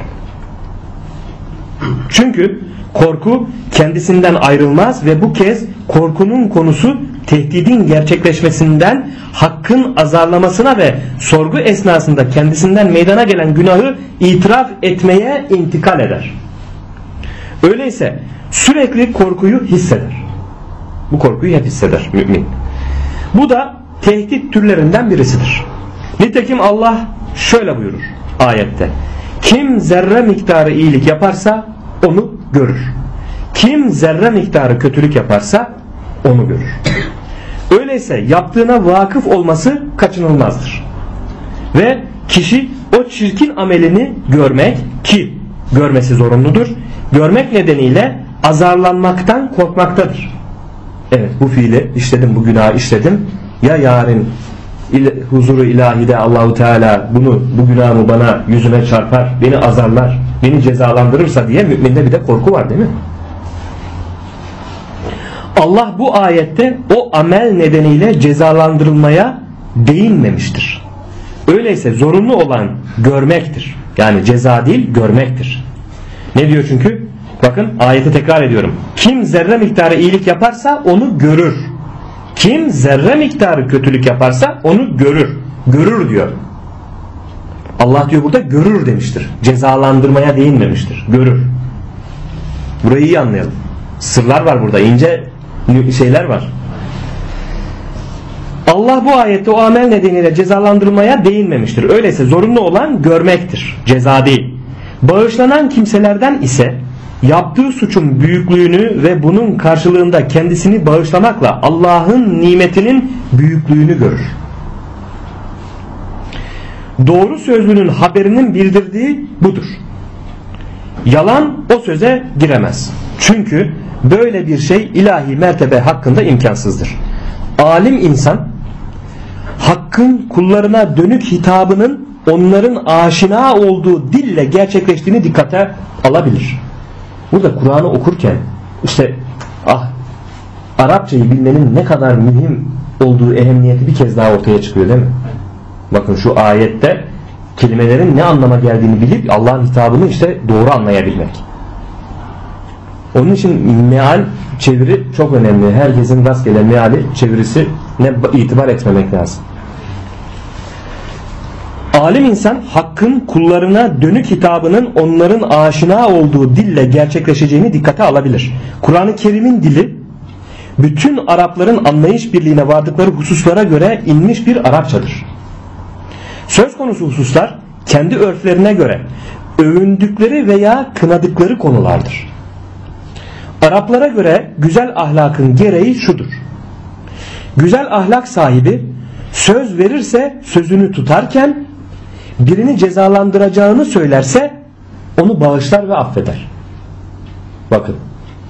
Çünkü korku kendisinden ayrılmaz ve bu kez korkunun konusu tehdidin gerçekleşmesinden hakkın azarlamasına ve sorgu esnasında kendisinden meydana gelen günahı itiraf etmeye intikal eder. Öyleyse sürekli korkuyu hisseder. Bu korkuyu hep hisseder mümin. Bu da tehdit türlerinden birisidir. Nitekim Allah şöyle buyurur ayette: kim zerre miktarı iyilik yaparsa onu görür. Kim zerre miktarı kötülük yaparsa onu görür. Öyleyse yaptığına vakıf olması kaçınılmazdır. Ve kişi o çirkin amelini görmek, ki görmesi zorunludur, görmek nedeniyle azarlanmaktan korkmaktadır. Evet, bu fiili işledim, bu günahı işledim. Ya yarın huzuru ilahide Allahu Teala bu günahımı bana, yüzüme çarpar, beni azarlar, beni cezalandırırsa diye müminde bir de korku var, değil mi? Allah bu ayette o amel nedeniyle cezalandırılmaya değinmemiştir. Öyleyse zorunlu olan görmektir. Yani ceza değil, görmektir. Ne diyor çünkü? Bakın ayeti tekrar ediyorum. Kim zerre miktarı iyilik yaparsa onu görür. Kim zerre miktarı kötülük yaparsa onu görür. Görür diyor. Allah diyor burada görür demiştir. Cezalandırmaya değinmemiştir. Görür. Burayı iyi anlayalım. Sırlar var burada. İnce şeyler var. Allah bu ayette o amel nedeniyle cezalandırılmaya değinmemiştir. Öyleyse zorunlu olan görmektir, ceza değil. Bağışlanan kimselerden ise yaptığı suçun büyüklüğünü ve bunun karşılığında kendisini bağışlamakla Allah'ın nimetinin büyüklüğünü görür. Doğru sözlünün haberinin bildirdiği budur. Yalan o söze giremez. Çünkü böyle bir şey ilahi mertebe hakkında imkansızdır. Alim insan Hakk'ın kullarına dönük hitabının onların aşina olduğu dille gerçekleştiğini dikkate alabilir. Burada Kur'an'ı okurken işte Arapçayı bilmenin ne kadar mühim olduğu ehemmiyeti bir kez daha ortaya çıkıyor değil mi? Bakın şu ayette kelimelerin ne anlama geldiğini bilip Allah'ın hitabını işte doğru anlayabilmek. Onun için meal, çeviri çok önemli. Herkesin rastgele meali, çevirisine itibar etmemek lazım. Alim insan Hakk'ın kullarına dönük hitabının onların aşina olduğu dille gerçekleşeceğini dikkate alabilir. Kur'an-ı Kerim'in dili bütün Arapların anlayış birliğine vardıkları hususlara göre inmiş bir Arapçadır. Söz konusu hususlar kendi örflerine göre övündükleri veya kınadıkları konulardır. Araplara göre güzel ahlakın gereği şudur: güzel ahlak sahibi söz verirse sözünü tutarken birini cezalandıracağını söylerse onu bağışlar ve affeder. Bakın,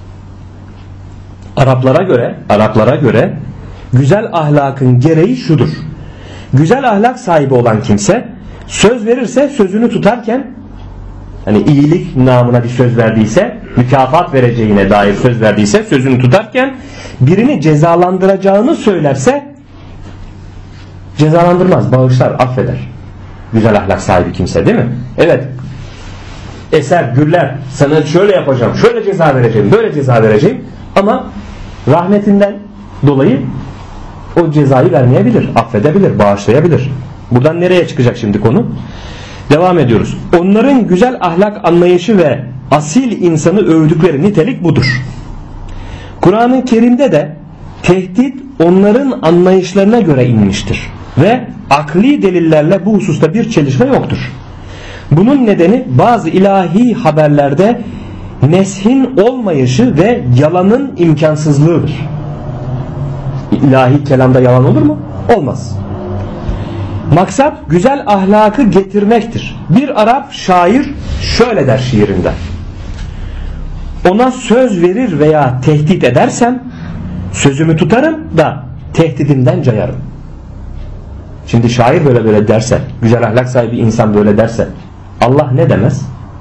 Araplara göre güzel ahlakın gereği şudur: güzel ahlak sahibi olan kimse söz verirse sözünü tutarken, hani iyilik namına bir söz verdiyse, mükafat vereceğine dair söz verdiyse sözünü tutarken birini cezalandıracağını söylerse cezalandırmaz, bağışlar, affeder. Güzel ahlak sahibi kimse, değil mi? Evet, eser, gürler, sana şöyle yapacağım, şöyle ceza vereceğim, böyle ceza vereceğim, ama rahmetinden dolayı o cezayı vermeyebilir, affedebilir, bağışlayabilir. Buradan nereye çıkacak şimdi konu? Devam ediyoruz. Onların güzel ahlak anlayışı ve asil insanı övdükleri nitelik budur. Kur'an-ı Kerim'de de tehdit onların anlayışlarına göre inmiştir ve akli delillerle bu hususta bir çelişme yoktur. Bunun nedeni bazı ilahi haberlerde neshin olmayışı ve yalanın imkansızlığıdır. İlahi kelamda yalan olur mu? Olmaz. Maksat güzel ahlakı getirmektir. Bir Arap şair şöyle der şiirinde: ona söz verir veya tehdit edersem sözümü tutarım da tehdidimden cayarım. Şimdi şair böyle derse, güzel ahlak sahibi insan böyle derse Allah ne demez?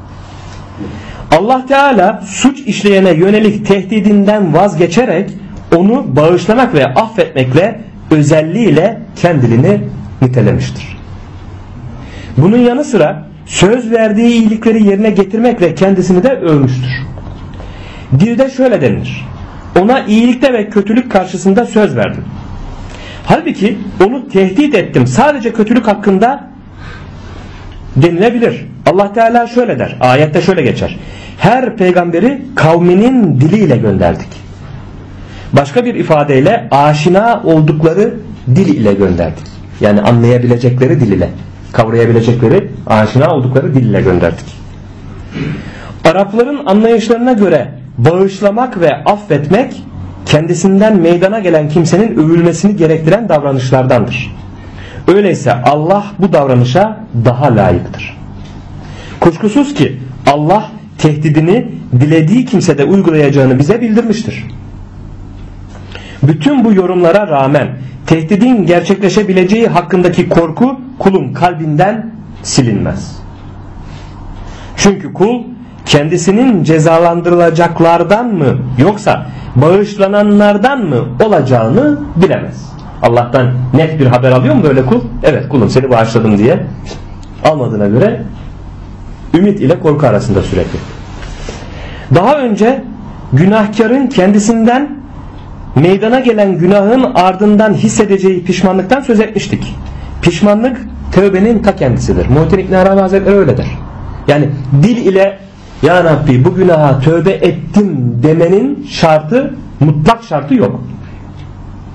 Allah Teala suç işleyene yönelik tehdidinden vazgeçerek onu bağışlamak ve affetmekle özelliğiyle kendini nitelemiştir. Bunun yanı sıra söz verdiği iyilikleri yerine getirmekle kendisini de övmüştür. Dilde şöyle denilir: ona iyilikte ve kötülük karşısında söz verdim. Halbuki onu tehdit ettim sadece kötülük hakkında denilebilir. Allah Teala şöyle der, ayette şöyle geçer: her peygamberi kavminin diliyle gönderdik. Başka bir ifadeyle aşina oldukları dil ile gönderdik. Yani anlayabilecekleri dil ile, kavrayabilecekleri, aşina oldukları dil ile gönderdik. Arapların anlayışlarına göre bağışlamak ve affetmek kendisinden meydana gelen kimsenin övülmesini gerektiren davranışlardandır. Öyleyse Allah bu davranışa daha layıktır. Kuşkusuz ki Allah tehdidini dilediği kimsede uygulayacağını bize bildirmiştir. Bütün bu yorumlara rağmen tehdidin gerçekleşebileceği hakkındaki korku kulun kalbinden silinmez. Çünkü kul kendisinin cezalandırılacaklardan mı yoksa bağışlananlardan mı olacağını bilemez. Allah'tan net bir haber alıyor mu böyle kul? Evet, kulum seni bağışladım diye. Almadığına göre ümit ile korku arasında sürekli. Daha önce günahkarın kendisinden meydana gelen günahın ardından hissedeceği pişmanlıktan söz etmiştik. Pişmanlık tövbenin ta kendisidir. Muhittin İbn Arabi Hazretleri öyle der. Yani dil ile ya Rabbi bu günaha tövbe ettim demenin şartı, mutlak şartı yok.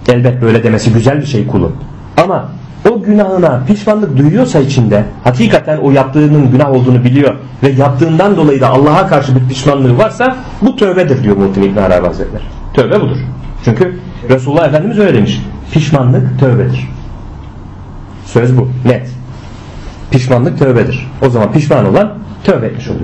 Elbet böyle demesi güzel bir şey kulun. Ama o günahına pişmanlık duyuyorsa içinde, hakikaten o yaptığının günah olduğunu biliyor ve yaptığından dolayı da Allah'a karşı bir pişmanlığı varsa bu tövbedir diyor Muhittin İbn Arabi Hazretleri. Tövbe budur. Çünkü Resulullah Efendimiz öyle demiş. Pişmanlık tövbedir. Söz bu. Net. Pişmanlık tövbedir. O zaman pişman olan tövbe etmiş oluyor.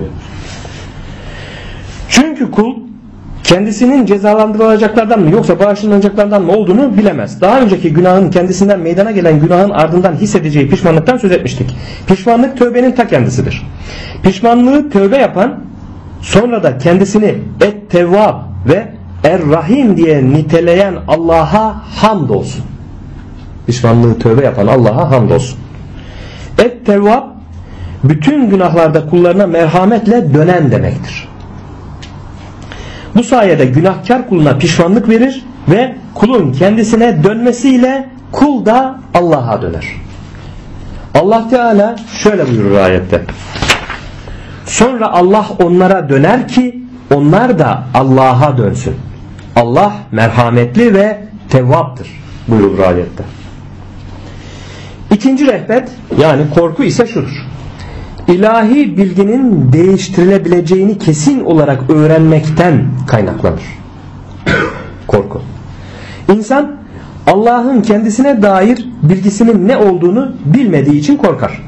Çünkü kul kendisinin cezalandırılacaklardan mı yoksa bağışlanacaklardan mı olduğunu bilemez. Daha önceki günahın kendisinden meydana gelen günahın ardından hissedeceği pişmanlıktan söz etmiştik. Pişmanlık tövbenin ta kendisidir. Pişmanlığı tövbe yapan sonra da kendisini et-tevvab ve er-rahim diye niteleyen Allah'a hamdolsun. Pişmanlığı tövbe yapan Allah'a hamdolsun. Et-tevvab bütün günahlarda kullarına merhametle dönen demektir. Bu sayede günahkar kuluna pişmanlık verir ve kulun kendisine dönmesiyle kul da Allah'a döner. Allah Teala şöyle buyurur ayette. Sonra Allah onlara döner ki onlar da Allah'a dönsün. Allah merhametli ve tevvaptır buyurur ayette. İkinci rehbet yani korku ise şudur. İlahi bilginin değiştirilebileceğini kesin olarak öğrenmekten kaynaklanır. Korku. İnsan Allah'ın kendisine dair bilgisinin ne olduğunu bilmediği için korkar.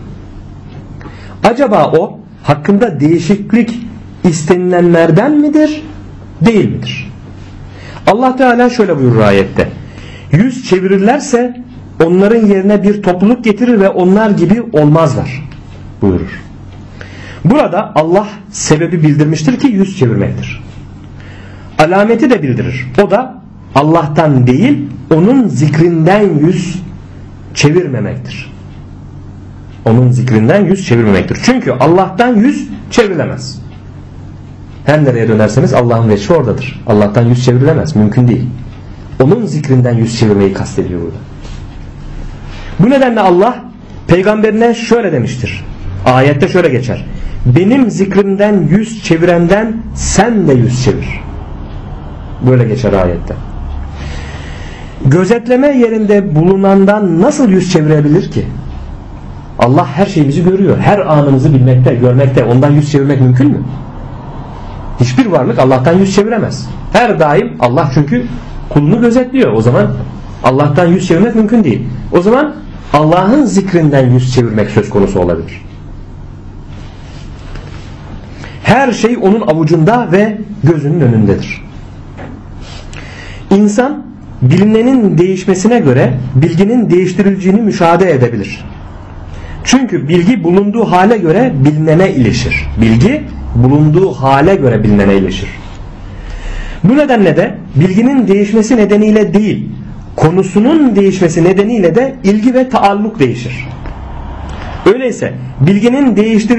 Acaba o hakkında değişiklik istenilenlerden midir, değil midir? Allah Teala şöyle buyurur ayette. Yüz çevirirlerse onların yerine bir topluluk getirir ve onlar gibi olmazlar buyurur. Burada Allah sebebi bildirmiştir ki yüz çevirmektir. Alameti de bildirir. O da Allah'tan değil, onun zikrinden yüz çevirmemektir. Onun zikrinden yüz çevirmemektir. Çünkü Allah'tan yüz çevrilemez. Her nereye dönerseniz Allah'ın veçhi oradadır. Allah'tan yüz çevrilemez. Mümkün değil. Onun zikrinden yüz çevirmeyi kastediyor burada. Bu nedenle Allah peygamberine şöyle demiştir. Ayette şöyle geçer. Benim zikrimden yüz çevirenden sen de yüz çevir. Böyle geçer ayette. Gözetleme yerinde bulunandan nasıl yüz çevirebilir ki? Allah her şeyimizi görüyor. Her anımızı bilmekte, görmekte. Ondan yüz çevirmek mümkün mü? Hiçbir varlık Allah'tan yüz çeviremez. Her daim Allah çünkü kulunu gözetliyor. O zaman Allah'tan yüz çevirmek mümkün değil. O zaman Allah'ın zikrinden yüz çevirmek söz konusu olabilir. Her şey onun avucunda ve gözünün önündedir. İnsan bilinenin değişmesine göre bilginin değiştirileceğini müşahede edebilir. Çünkü bilgi bulunduğu hale göre bilinene ilişir. Bilgi bulunduğu hale göre bilinene ilişir. Bu nedenle de bilginin değişmesi nedeniyle değil, konusunun değişmesi nedeniyle de ilgi ve taalluk değişir. Öyleyse bilginin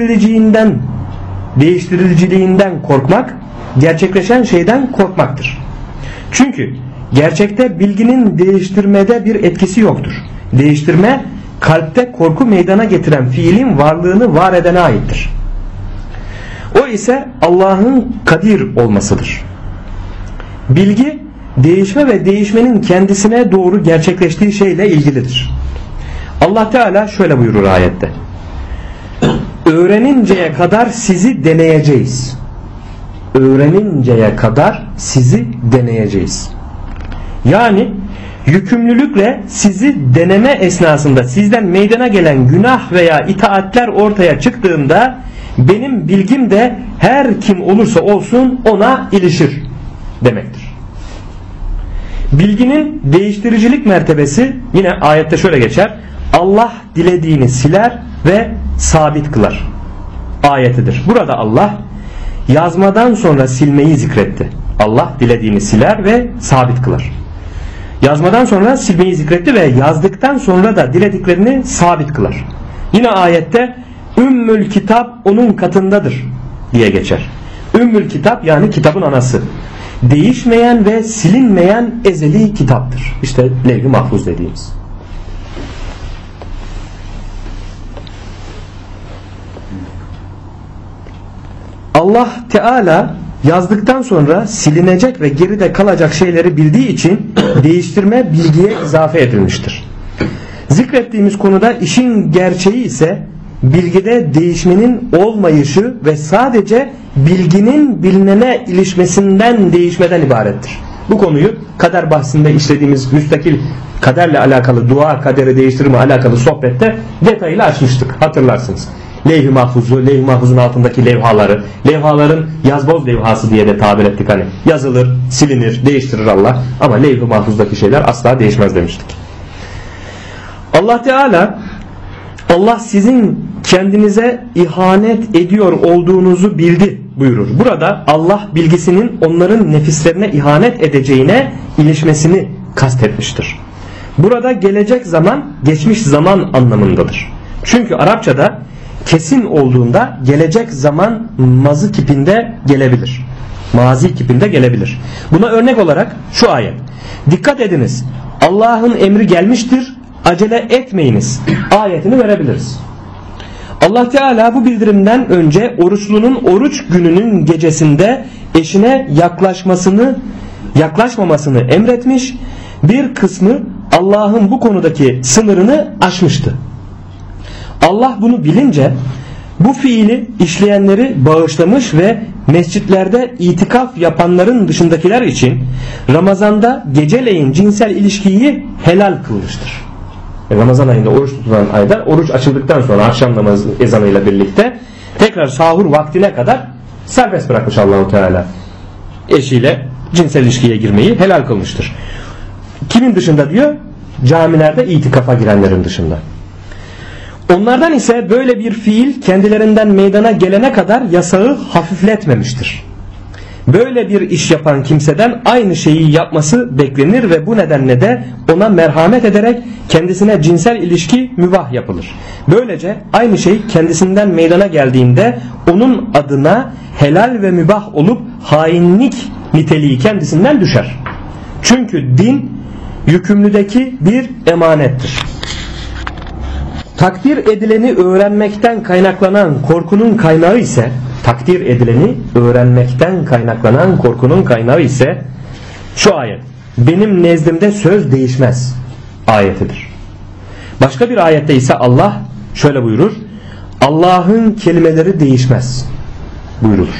değiştiriliciliğinden korkmak, gerçekleşen şeyden korkmaktır. Çünkü gerçekte bilginin değiştirmede bir etkisi yoktur. Değiştirme, kalpte korku meydana getiren fiilin varlığını var edene aittir. O ise Allah'ın kadir olmasıdır. Bilgi, değişme ve değişmenin kendisine doğru gerçekleştiği şeyle ilgilidir. Allah Teala şöyle buyurur ayette. Öğreninceye kadar sizi deneyeceğiz. Öğreninceye kadar sizi deneyeceğiz. Yani yükümlülükle sizi deneme esnasında sizden meydana gelen günah veya itaatler ortaya çıktığında benim bilgim de her kim olursa olsun ona ilişir demektir. Bilginin değiştiricilik mertebesi yine ayette şöyle geçer. Allah dilediğini siler ve sabit kılar ayetidir. Burada Allah yazmadan sonra silmeyi zikretti. Allah dilediğini siler ve sabit kılar. Yazmadan sonra silmeyi zikretti ve yazdıktan sonra da dilediklerini sabit kılar. Yine ayette Ümmül Kitap onun katındadır diye geçer. Ümmül Kitap yani kitabın anası. Değişmeyen ve silinmeyen ezeli kitaptır. İşte Levh-i Mahfuz dediğimiz. Allah Teala yazdıktan sonra silinecek ve geride kalacak şeyleri bildiği için değiştirme bilgiye izafe edilmiştir. Zikrettiğimiz konuda işin gerçeği ise bilgide değişmenin olmayışı ve sadece bilginin bilinene ilişmesinden değişmeden ibarettir. Bu konuyu kader bahsinde işlediğimiz müstakil kaderle alakalı, dua kaderi değiştirme alakalı sohbette detayıyla açmıştık, hatırlarsınız. Levh-i Mahfuz'u, Levh-i Mahfuz'un altındaki levhaları, levhaların yazboz levhası diye de tabir ettik. Hani yazılır, silinir, değiştirir Allah, ama Levh-i Mahfuz'daki şeyler asla değişmez demiştik. Allah Teala, Allah sizin kendinize ihanet ediyor olduğunuzu bildi buyurur. Burada Allah bilgisinin onların nefislerine ihanet edeceğine ilişmesini kastetmiştir. Burada gelecek zaman geçmiş zaman anlamındadır. Çünkü Arapçada kesin olduğunda gelecek zaman mazı kipinde gelebilir. Mazi kipinde gelebilir. Buna örnek olarak şu ayet. Dikkat ediniz, Allah'ın emri gelmiştir, acele etmeyiniz ayetini verebiliriz. Allah Teala bu bildirimden önce oruçlunun oruç gününün gecesinde eşine yaklaşmamasını emretmiş, bir kısmı Allah'ın bu konudaki sınırını aşmıştı. Allah bunu bilince bu fiili işleyenleri bağışlamış ve mescitlerde itikaf yapanların dışındakiler için Ramazan'da geceleyin cinsel ilişkiyi helal kılmıştır. Ramazan ayında oruç tutulan ayda oruç açıldıktan sonra akşam namazı ezanıyla birlikte tekrar sahur vaktine kadar serbest bırakmış Allah-u Teala. Eşiyle cinsel ilişkiye girmeyi helal kılmıştır. Kimin dışında diyor? Camilerde itikafa girenlerin dışında. Onlardan ise böyle bir fiil kendilerinden meydana gelene kadar yasağı hafifletmemiştir. Böyle bir iş yapan kimseden aynı şeyi yapması beklenir ve bu nedenle de ona merhamet ederek kendisine cinsel ilişki mübah yapılır. Böylece aynı şey kendisinden meydana geldiğinde onun adına helal ve mübah olup hainlik niteliği kendisinden düşer. Çünkü din yükümlüdeki bir emanettir. Takdir edileni öğrenmekten kaynaklanan korkunun kaynağı ise şu ayet. Benim nezdimde söz değişmez ayetidir. Başka bir ayette ise Allah şöyle buyurur. Allah'ın kelimeleri değişmez buyurulur.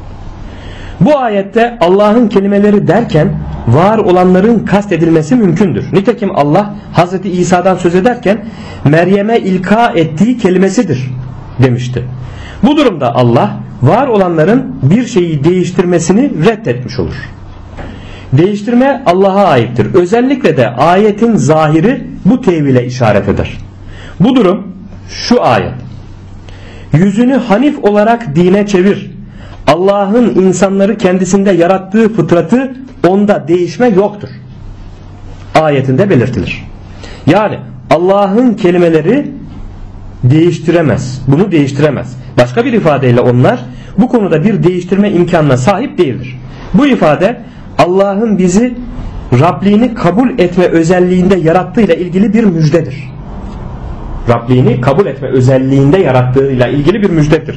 Bu ayette Allah'ın kelimeleri derken var olanların kastedilmesi mümkündür. Nitekim Allah Hazreti İsa'dan söz ederken Meryem'e ilka ettiği kelimesidir demişti. Bu durumda Allah var olanların bir şeyi değiştirmesini reddetmiş olur. Değiştirme Allah'a aittir. Özellikle de ayetin zahiri bu tevhile işaret eder. Bu durum şu ayet. Yüzünü hanif olarak dine çevir. Allah'ın insanları kendisinde yarattığı fıtratı onda değişme yoktur ayetinde belirtilir. Yani Allah'ın kelimeleri değiştiremez. Bunu değiştiremez. Başka bir ifadeyle onlar bu konuda bir değiştirme imkanına sahip değildir. Bu ifade Allah'ın bizi Rabliğini kabul etme özelliğinde yarattığıyla ilgili bir müjdedir. Rabliğini kabul etme özelliğinde yarattığıyla ilgili bir müjdedir.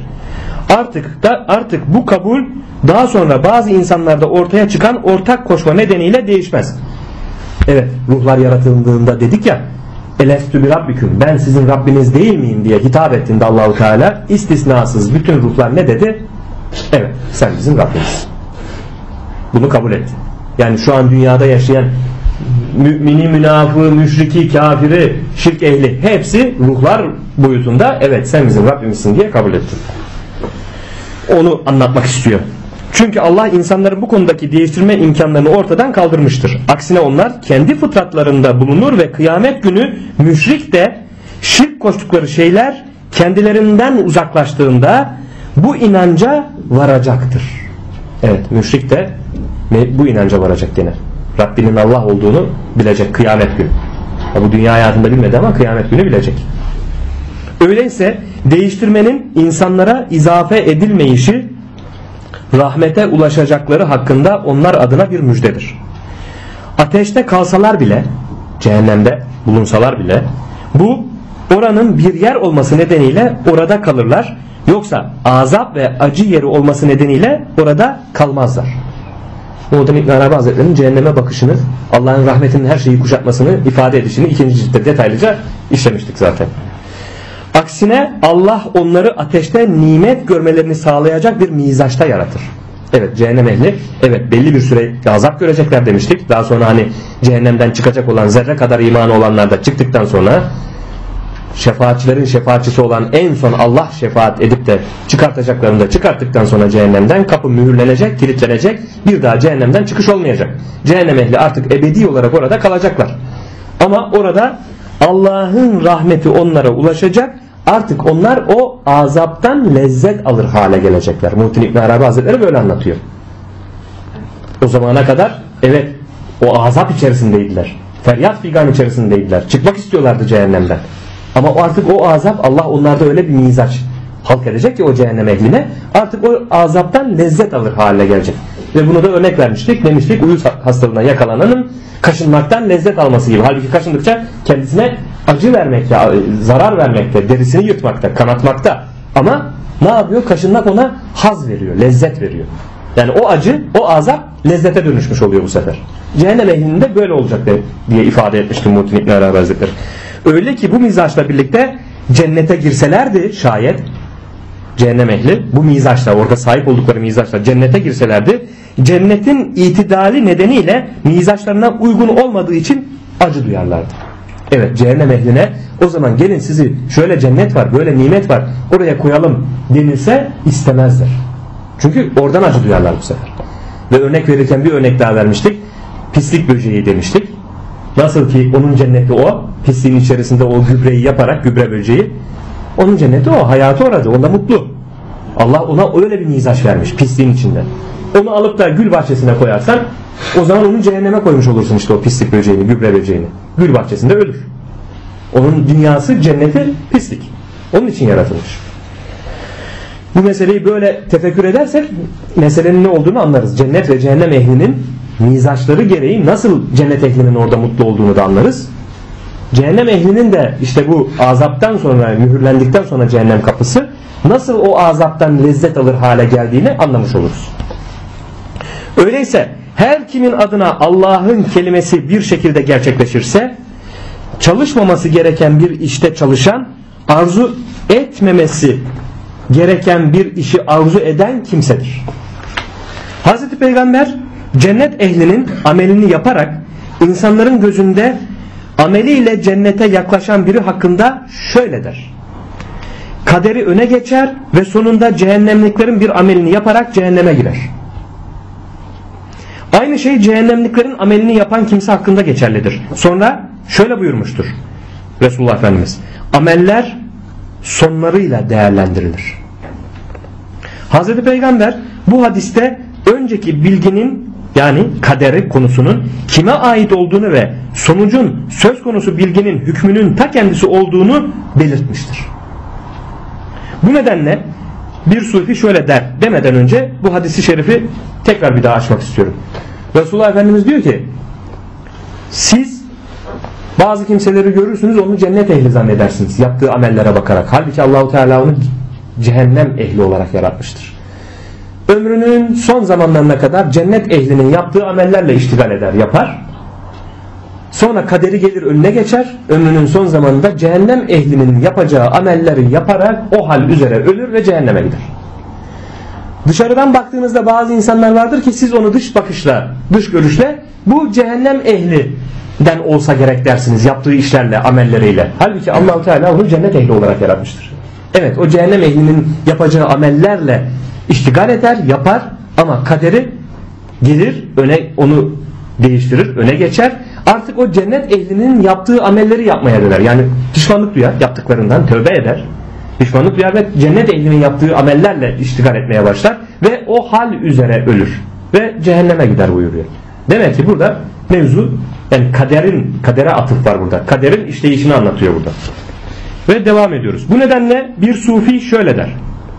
Artık bu kabul daha sonra bazı insanlarda ortaya çıkan ortak koşma nedeniyle değişmez. Evet, ruhlar yaratıldığında dedik ya, elestü bi rabbiküm, ben sizin Rabbiniz değil miyim diye hitap ettiğinde Allahu Teala istisnasız bütün ruhlar ne dedi? Evet, sen bizim Rabbimiz. Bunu kabul etti. Yani şu an dünyada yaşayan mümini, münafığı, müşriki, kafiri, şirk ehli hepsi ruhlar boyutunda evet sen bizim Rabbimizsin diye kabul etti. Onu anlatmak istiyor. Çünkü Allah insanların bu konudaki değiştirme imkanlarını ortadan kaldırmıştır. Aksine onlar kendi fıtratlarında bulunur ve kıyamet günü müşrik de şirk koştukları şeyler kendilerinden uzaklaştığında bu inanca varacaktır. Evet, müşrik de bu inanca varacak gene. Rabbinin Allah olduğunu bilecek kıyamet günü. Bu dünya hayatında bilmedi ama kıyamet günü bilecek. Öyleyse değiştirmenin insanlara izafe edilmeyişi rahmete ulaşacakları hakkında onlar adına bir müjdedir. Ateşte kalsalar bile, cehennemde bulunsalar bile bu oranın bir yer olması nedeniyle orada kalırlar. Yoksa azap ve acı yeri olması nedeniyle orada kalmazlar. Muhittin İbn Arabi Hazretleri'nin cehenneme bakışını, Allah'ın rahmetinin her şeyi kuşatmasını ifade edişini 2. ciltte detaylıca işlemiştik zaten. Aksine Allah onları ateşte nimet görmelerini sağlayacak bir mizaçta yaratır. Evet, cehennem ehli belli bir süre azap görecekler demiştik. Daha sonra hani cehennemden çıkacak olan zerre kadar imanı olanlar da çıktıktan sonra şefaatçilerin şefaatçisi olan en son Allah şefaat edip de çıkartacaklarını da çıkarttıktan sonra cehennemden kapı mühürlenecek, kilitlenecek, bir daha cehennemden çıkış olmayacak. Cehennem ehli artık ebedi olarak orada kalacaklar. Ama orada Allah'ın rahmeti onlara ulaşacak. Artık onlar o azaptan lezzet alır hale gelecekler. Muhittin İbn Arabi Hazretleri böyle anlatıyor. O zamana kadar o azap içerisindeydiler. Feryat figan içerisindeydiler. Çıkmak istiyorlardı cehennemden. Ama artık o azap, Allah onlarda öyle bir mizaç halk edecek ki o cehennem ehline, artık o azaptan lezzet alır hale gelecek. Ve bunu da örnek vermiştik. Demiştik uyuz hastalığına yakalananın kaşınmaktan lezzet alması gibi. Halbuki kaşındıkça kendisine acı vermekte, zarar vermekte, derisini yırtmakta, kanatmakta. Ama ne yapıyor? Kaşınmak ona haz veriyor, lezzet veriyor. Yani o acı, o azap lezzete dönüşmüş oluyor bu sefer. Cehennem ehlinin de böyle olacak diye ifade etmiştim Muhittin İbn Arabi Hazretleri. Öyle ki bu mizaçla birlikte cennete girselerdi şayet, cehennem ehli bu mizaçla, orada sahip oldukları mizaçla cennete girselerdi, cennetin itidali nedeniyle mizaçlarına uygun olmadığı için acı duyarlardı. Evet, cehennem ehline o zaman gelin sizi şöyle cennet var, böyle nimet var, oraya koyalım denilse istemezler. Çünkü oradan acı duyarlar bu sefer. Ve örnek verirken bir örnek daha vermiştik. Pislik böceği demiştik. Nasıl ki onun cenneti o, pisliğin içerisinde o gübreyi yaparak, gübre böceği, onun cenneti o, hayatı orada, onda mutlu. Allah ona öyle bir mizaç vermiş pisliğin içinde. Onu alıp da gül bahçesine koyarsan, o zaman onu cehenneme koymuş olursun işte o pislik böceğini, gübre böceğini. Gül bahçesinde ölür. Onun dünyası, cenneti pislik. Onun için yaratılmış. Bu meseleyi böyle tefekkür edersek meselenin ne olduğunu anlarız. Cennet ve cehennem ehlinin mizaçları gereği nasıl cennet ehlinin orada mutlu olduğunu da anlarız. Cehennem ehlinin de işte bu azaptan sonra, mühürlendikten sonra cehennem kapısı nasıl o azaptan lezzet alır hale geldiğini anlamış oluruz. Öyleyse her kimin adına Allah'ın kelimesi bir şekilde gerçekleşirse, çalışmaması gereken bir işte çalışan, arzu etmemesi gereken bir işi arzu eden kimsedir. Hazreti Peygamber cennet ehlinin amelini yaparak insanların gözünde ameliyle cennete yaklaşan biri hakkında şöyle der: kaderi öne geçer ve sonunda cehennemliklerin bir amelini yaparak cehenneme girer. Aynı şey cehennemliklerin amelini yapan kimse hakkında geçerlidir. Sonra şöyle buyurmuştur Resulullah Efendimiz: ameller sonlarıyla değerlendirilir. Hazreti Peygamber bu hadiste önceki bilginin, yani kaderi konusunun kime ait olduğunu ve sonucun söz konusu bilginin hükmünün ta kendisi olduğunu belirtmiştir. Bu nedenle bir sufi şöyle der demeden önce bu hadisi şerifi tekrar bir daha açmak istiyorum. Resulullah Efendimiz diyor ki, siz bazı kimseleri görürsünüz, onu cennet ehli zannedersiniz yaptığı amellere bakarak. Halbuki Allahu Teala onu cehennem ehli olarak yaratmıştır. Ömrünün son zamanlarına kadar cennet ehlinin yaptığı amellerle iştigal eder, yapar. Sonra kaderi gelir önüne geçer. Ömrünün son zamanında cehennem ehlinin yapacağı amelleri yaparak o hal üzere ölür ve cehenneme gider. Dışarıdan baktığınızda bazı insanlar vardır ki siz onu dış bakışla, dış görüşle bu cehennem ehlinden olsa gerek dersiniz yaptığı işlerle, amelleriyle. Halbuki Allah-u Teala onu cennet ehli olarak yaratmıştır. Evet, o cehennem ehlinin yapacağı amellerle iştigal eder, yapar ama kaderi gelir, onu değiştirir, öne geçer. Artık o cennet ehlinin yaptığı amelleri yapmaya döner. Yani pişmanlık duyar yaptıklarından, tövbe eder. Pişmanlık duyar ve cennet ehlinin yaptığı amellerle iştigal etmeye başlar ve o hal üzere ölür ve cehenneme gider buyuruyor. Demek ki burada mevzu, yani kadere atıf var burada. Kaderin işleyişini anlatıyor burada. Ve devam ediyoruz. Bu nedenle bir sufi şöyle der: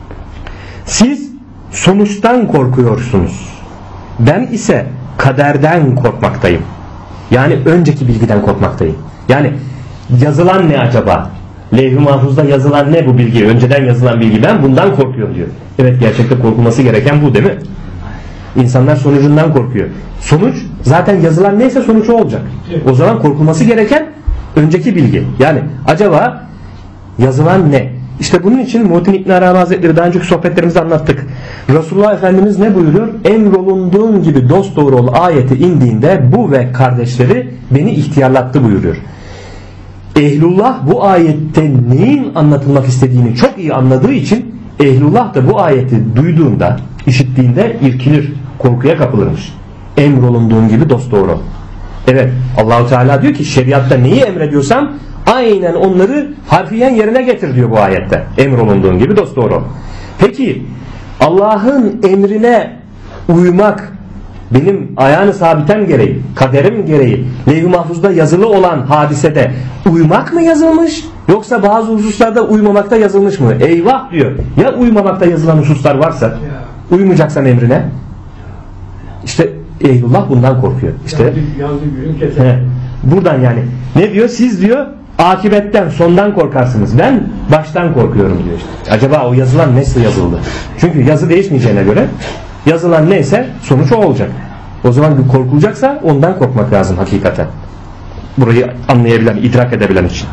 siz sonuçtan korkuyorsunuz. Ben ise kaderden korkmaktayım. Yani önceki bilgiden korkmaktayım. Yani yazılan ne acaba? Levh-i Mahfuz'da yazılan ne bu bilgi? Önceden yazılan bilgi. Ben bundan korkuyorum diyor. Evet, gerçekte korkulması gereken bu değil mi? İnsanlar sonucundan korkuyor. Sonuç zaten yazılan neyse sonuç o olacak. O zaman korkulması gereken önceki bilgi. Yani acaba yazılan ne? İşte bunun için Muhittin İbn Arabi Hazretleri daha önceki sohbetlerimizde anlattık. Resulullah Efendimiz ne buyuruyor? Emrolunduğun gibi dosdoğru ol ayeti indiğinde bu ve kardeşleri beni ihtiyarlattı buyuruyor. Ehlullah bu ayette neyin anlatılmak istediğini çok iyi anladığı için Ehlullah da bu ayeti duyduğunda, işittiğinde irkilir, korkuya kapılırmış. Emrolunduğun gibi dosdoğru ol. Evet, Allahu Teala diyor ki şeriatta neyi emrediyorsam aynen onları harfiyen yerine getir diyor bu ayette. Emrolunduğun gibi dosdoğru ol. Peki Allah'ın emrine uymak benim ayağını sabitem gereği, kaderim gereği levh-i mahfuzda yazılı olan hadisede uymak mı yazılmış, yoksa bazı hususlarda uymamakta yazılmış mı? Eyvah diyor. Ya uymamakta yazılan hususlar varsa, uymayacaksam emrine, işte Ehlullah bundan korkuyor. İşte buradan yani ne diyor? Siz diyor akibetten, sondan korkarsınız. Ben baştan korkuyorum diyor işte. Acaba o yazılan nasıl yazıldı? Çünkü yazı değişmeyeceğine göre yazılan neyse sonuç o olacak. O zaman bir korkulacaksa ondan korkmak lazım hakikaten. Burayı anlayabilen, idrak edebilen için.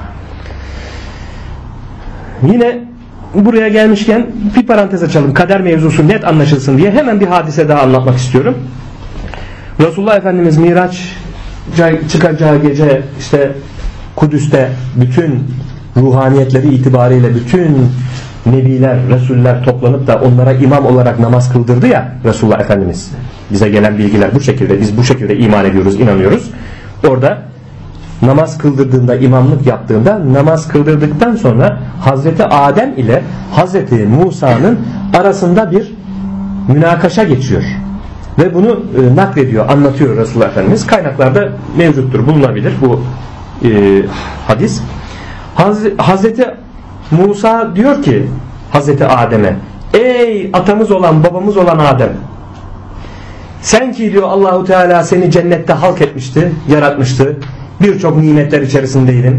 Yine buraya gelmişken bir parantez açalım. Kader mevzusu net anlaşılsın diye hemen bir hadise daha anlatmak istiyorum. Resulullah Efendimiz Miraç çıkacağı gece işte Kudüs'te bütün ruhaniyetleri itibariyle bütün nebiler, resuller toplanıp da onlara imam olarak namaz kıldırdı ya Resulullah Efendimiz. Bize gelen bilgiler bu şekilde, biz bu şekilde iman ediyoruz, inanıyoruz. Orada namaz kıldırdığında, imamlık yaptığında, namaz kıldırdıktan sonra Hazreti Adem ile Hazreti Musa'nın arasında bir münakaşa geçiyor. Ve bunu naklediyor, anlatıyor Resulullah Efendimiz. Kaynaklarda mevcuttur, bulunabilir bu hadis. Hazreti Musa diyor ki Hazreti Adem'e, ey atamız olan, babamız olan Adem, sen ki diyor Allahu Teala seni cennette halk etmişti, yaratmıştı. Birçok nimetler içerisindeydin.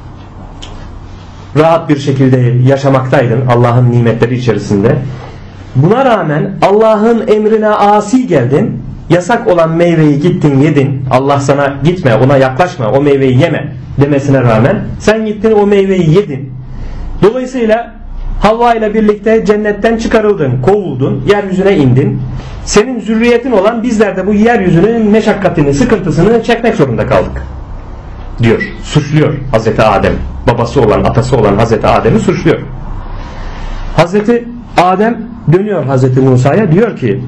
Rahat bir şekilde yaşamaktaydın Allah'ın nimetleri içerisinde. Buna rağmen Allah'ın emrine asi geldin. Yasak olan meyveyi gittin yedin. Allah sana gitme, ona yaklaşma, o meyveyi yeme demesine rağmen sen gittin o meyveyi yedin. Dolayısıyla Havva ile birlikte cennetten çıkarıldın, kovuldun, yeryüzüne indin. Senin zürriyetin olan bizler de bu yeryüzünün meşakkatini, sıkıntısını çekmek zorunda kaldık diyor. Suçluyor Hazreti Adem. Babası olan, atası olan Hazreti Adem'i suçluyor. Hazreti Adem dönüyor Hazreti Musa'ya, diyor ki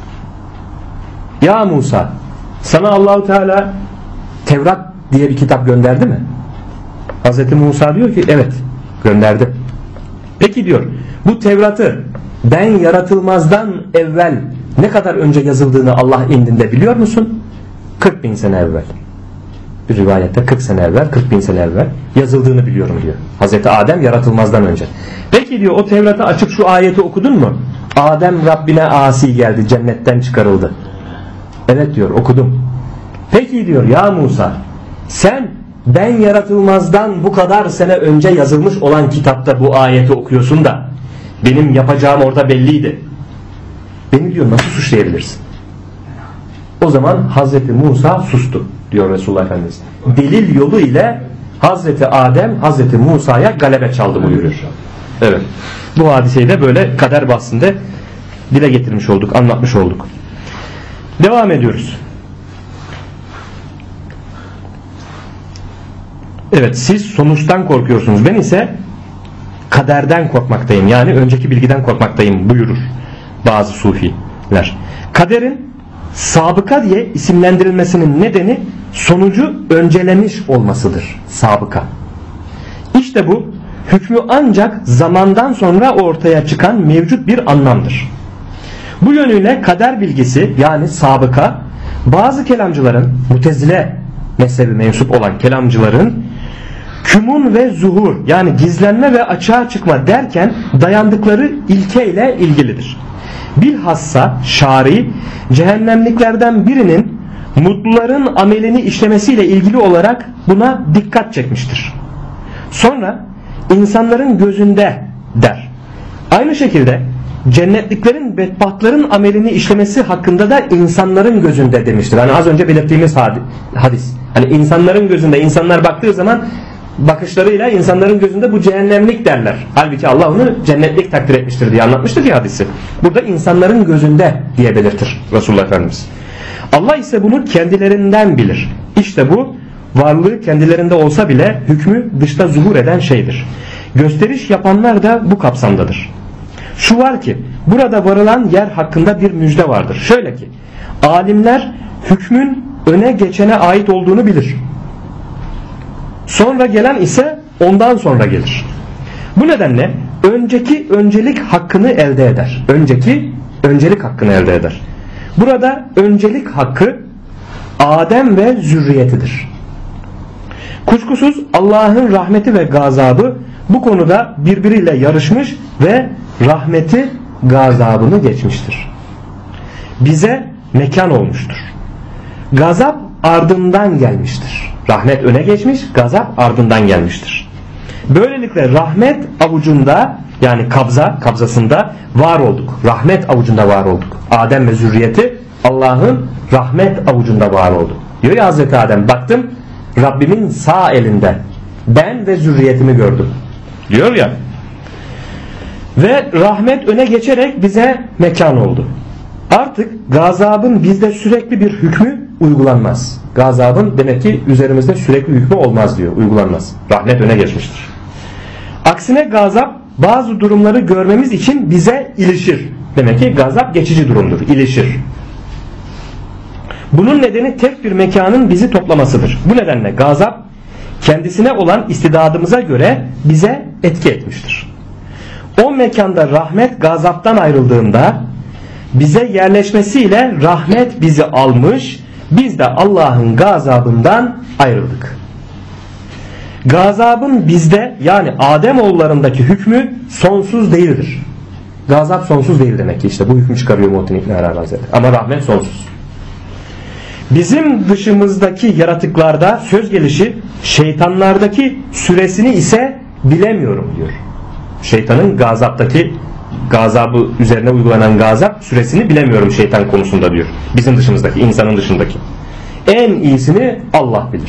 ya Musa, sana Allahu Teala Tevrat diye bir kitap gönderdi mi? Hazreti Musa diyor ki evet, gönderdi. Peki diyor, bu Tevrat'ı ben yaratılmazdan evvel ne kadar önce yazıldığını Allah indinde biliyor musun? 40.000 sene evvel. Bir rivayette 40 sene evvel, 40.000 sene evvel yazıldığını biliyorum diyor. Hazreti Adem yaratılmazdan önce. Peki diyor, o Tevrat'ı açıp şu ayeti okudun mu? Adem Rabbine asi geldi, cennetten çıkarıldı. Evet diyor, okudum. Peki diyor ya Musa, sen ben yaratılmazdan bu kadar sene önce yazılmış olan kitapta bu ayeti okuyorsun da benim yapacağım orada belliydi. Beni diyor nasıl suçlayabilirsin? O zaman Hazreti Musa sustu diyor Resulullah Efendimiz. Delil yolu ile Hazreti Adem Hazreti Musa'ya galebe çaldı buyuruyor. Evet. Bu hadiseyi de böyle kader bahsinde dile getirmiş olduk, anlatmış olduk. Devam ediyoruz. Evet, siz sonuçtan korkuyorsunuz. Ben ise kaderden korkmaktayım. Yani önceki bilgiden korkmaktayım buyurur bazı sufiler. Kaderin sabıka diye isimlendirilmesinin nedeni sonucu öncelemiş olmasıdır. Sabıka. İşte bu hükmü ancak zamandan sonra ortaya çıkan mevcut bir anlamdır. Bu yönüyle kader bilgisi yani sabıka bazı kelamcıların, Mutezile mezhebi mensup olan kelamcıların kümun ve zuhur yani gizlenme ve açığa çıkma derken dayandıkları ilkeyle ilgilidir. Bilhassa şari cehennemliklerden birinin mutluların amelini işlemesiyle ilgili olarak buna dikkat çekmiştir. Sonra insanların gözünde der. Aynı şekilde cennetliklerin bedbahtların amelini işlemesi hakkında da insanların gözünde demiştir. Hani az önce belirttiğimiz hadis. Hani insanların gözünde, insanlar baktığı zaman bakışlarıyla insanların gözünde bu cehennemlik derler. Halbuki Allah onu cennetlik takdir etmiştir diye anlatmıştık ya hadisi. Burada insanların gözünde diye belirtir Resulullah Efendimiz. Allah ise bunu kendilerinden bilir. İşte bu varlığı kendilerinde olsa bile hükmü dışta zuhur eden şeydir. Gösteriş yapanlar da bu kapsamdadır. Şu var ki burada varılan yer hakkında bir müjde vardır. Şöyle ki alimler hükmün öne geçene ait olduğunu bilir. Sonra gelen ise ondan sonra gelir. Bu nedenle öncelik hakkını elde eder. Öncelik hakkını elde eder. Burada öncelik hakkı Adem ve zürriyetidir. Kuşkusuz Allah'ın rahmeti ve gazabı bu konuda birbiriyle yarışmış ve rahmeti gazabını geçmiştir. Bize mekan olmuştur. Gazap ardından gelmiştir. Rahmet öne geçmiş, gazap ardından gelmiştir. Böylelikle rahmet avucunda, yani kabzasında var olduk. Rahmet avucunda var olduk. Adem ve zürriyeti Allah'ın rahmet avucunda var oldu. Diyor ya Hazreti Adem, baktım Rabbimin sağ elinde ben ve zürriyetimi gördüm. Diyor ya. Ve rahmet öne geçerek bize mekan oldu. Artık gazabın bizde sürekli bir hükmü uygulanmaz. Gazabın demek ki üzerimizde sürekli hükmü olmaz diyor, uygulanmaz. Rahmet öne geçmiştir. Aksine gazap bazı durumları görmemiz için bize ilişir. Demek ki gazap geçici durumdur, ilişir. Bunun nedeni tek bir mekanın bizi toplamasıdır. Bu nedenle gazap kendisine olan istidadımıza göre bize etki etmiştir. O mekanda rahmet gazaptan ayrıldığında bize yerleşmesiyle rahmet bizi almış, biz de Allah'ın gazabından ayrıldık. Gazabın bizde, yani Ademoğullarındaki hükmü sonsuz değildir. Gazap sonsuz değil demek ki, işte bu hükmü çıkarıyor Muhittin İbn Arabi Hazretleri. Ama rahmet sonsuz. Bizim dışımızdaki yaratıklarda söz gelişi şeytanlardaki süresini ise bilemiyorum diyor. Şeytanın gazabı üzerine uygulanan gazap süresini bilemiyorum şeytan konusunda diyor. Bizim dışımızdaki, insanın dışındaki. En iyisini Allah bilir.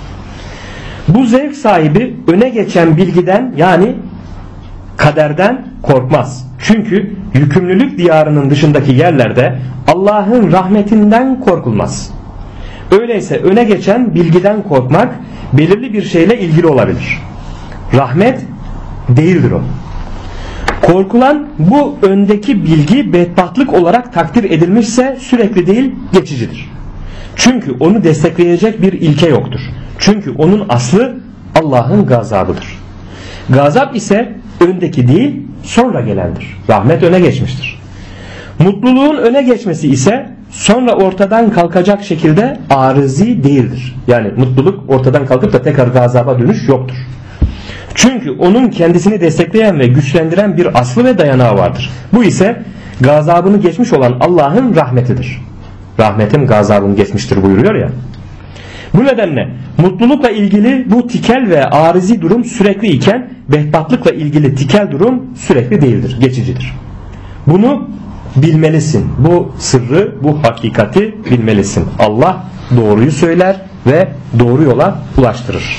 Bu zevk sahibi öne geçen bilgiden, yani kaderden korkmaz. Çünkü yükümlülük diyarının dışındaki yerlerde Allah'ın rahmetinden korkulmaz. Öyleyse öne geçen bilgiden korkmak belirli bir şeyle ilgili olabilir. Rahmet değildir o. Korkulan bu öndeki bilgi bedbahtlık olarak takdir edilmişse sürekli değil, geçicidir. Çünkü onu destekleyecek bir ilke yoktur. Çünkü onun aslı Allah'ın gazabıdır. Gazap ise öndeki değil, sonra gelendir. Rahmet öne geçmiştir. Mutluluğun öne geçmesi ise sonra ortadan kalkacak şekilde arızi değildir. Yani mutluluk ortadan kalkıp da tekrar gazaba dönüş yoktur. Çünkü onun kendisini destekleyen ve güçlendiren bir aslı ve dayanağı vardır. Bu ise gazabını geçmiş olan Allah'ın rahmetidir. Rahmetim gazabını geçmiştir buyuruyor ya. Bu nedenle mutlulukla ilgili bu tikel ve arızi durum sürekli iken bedbahtlıkla ilgili tikel durum sürekli değildir, geçicidir. Bunu bilmelisin. Bu sırrı, bu hakikati bilmelisin. Allah doğruyu söyler ve doğru yola ulaştırır.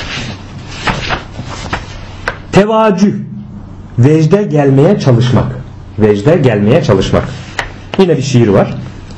Tevacüh, vecde gelmeye çalışmak. Vecde gelmeye çalışmak. Yine bir şiir var.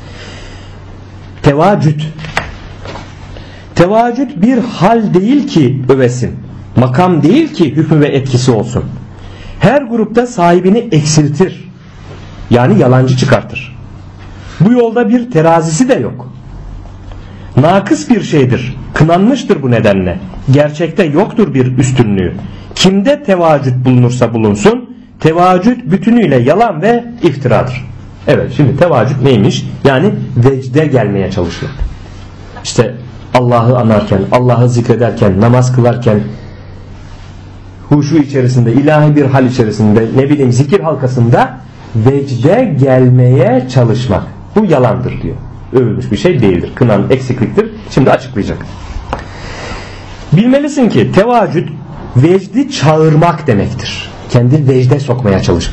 Tevacüt. Tevacüt bir hal değil ki övesin. Makam değil ki hükmü ve etkisi olsun. Her grupta sahibini eksiltir. Yani yalancı çıkartır. Bu yolda bir terazisi de yok. Nakıs bir şeydir. Kınanmıştır bu nedenle. Gerçekte yoktur bir üstünlüğü. Kimde tevacüt bulunursa bulunsun, tevacüt bütünüyle yalan ve iftiradır. Evet, şimdi tevacüt neymiş? Yani vecde gelmeye çalışmak. İşte Allah'ı anarken, Allah'ı zikrederken, namaz kılarken, huşu içerisinde, ilahi bir hal içerisinde, ne bileyim zikir halkasında vecde gelmeye çalışmak. Bu yalandır diyor. Övülmüş bir şey değildir. Kınan eksikliktir. Şimdi açıklayacak. Bilmelisin ki tevacüt vecdi çağırmak demektir. Kendi vecde sokmaya çalışmak.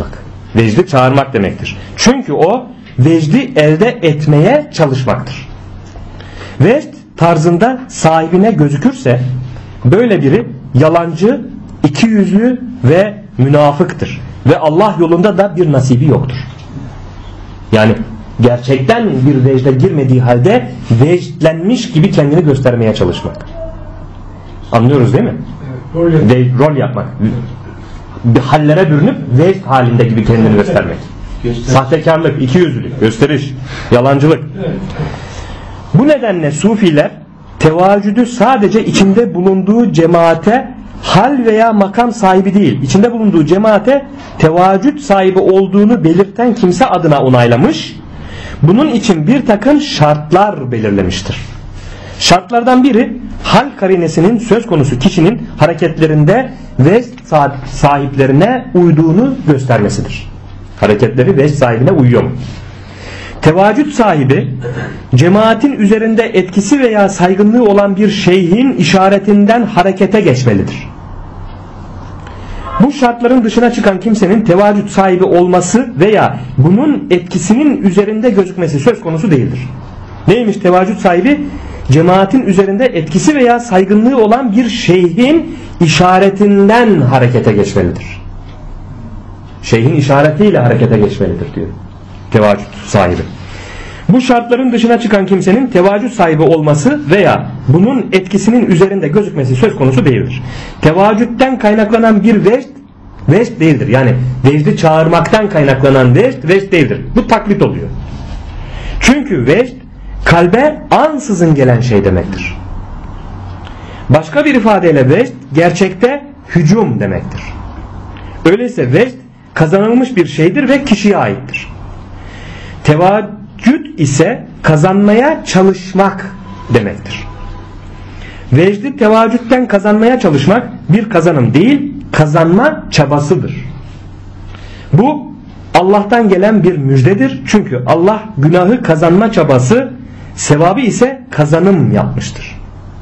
Vecdi çağırmak demektir. Çünkü o vecdi elde etmeye çalışmaktır. Vecd tarzında sahibine gözükürse böyle biri yalancı, ikiyüzlü ve münafıktır. Ve Allah yolunda da bir nasibi yoktur. Yani gerçekten bir vecde girmediği halde vecdlenmiş gibi kendini göstermeye çalışmak. Anlıyoruz değil mi? Rol yapmak. Bir hallere bürünüp vecd halinde gibi kendini göstermek. Sahtekarlık, ikiyüzlülük, gösteriş, yalancılık. Bu nedenle Sufiler tevaccüdü sadece içinde bulunduğu cemaate hal veya makam sahibi değil, içinde bulunduğu cemaate tevaccüd sahibi olduğunu belirten kimse adına onaylamış, bunun için bir takım şartlar belirlemiştir. Şartlardan biri hal karinesinin söz konusu kişinin hareketlerinde vecd sahiplerine uyduğunu göstermesidir. Hareketleri vecd sahibine uyuyor mu? Tevaccüd sahibi cemaatin üzerinde etkisi veya saygınlığı olan bir şeyhin işaretinden harekete geçmelidir. Bu şartların dışına çıkan kimsenin tevaccüd sahibi olması veya bunun etkisinin üzerinde gözükmesi söz konusu değildir. Neymiş tevaccüd sahibi? Cemaatin üzerinde etkisi veya saygınlığı olan bir şeyhin işaretinden harekete geçmelidir. Şeyhin işaretiyle harekete geçmelidir diyor tevaccüd sahibi. Bu şartların dışına çıkan kimsenin tevaccüd sahibi olması veya bunun etkisinin üzerinde gözükmesi söz konusu değildir. Tevaccüdden kaynaklanan bir vecd değildir. Yani vecdi çağırmaktan kaynaklanan vecd değildir. Bu taklit oluyor. Çünkü vecd kalbe ansızın gelen şey demektir. Başka bir ifadeyle vecd gerçekte hücum demektir. Öyleyse vecd kazanılmış bir şeydir ve kişiye aittir. Tevaccüd ise kazanmaya çalışmak demektir. Vecdi tevaccüden kazanmaya çalışmak bir kazanım değil, kazanma çabasıdır. Bu Allah'tan gelen bir müjdedir. Çünkü Allah günahı kazanma çabası, sevabı ise kazanım yapmıştır.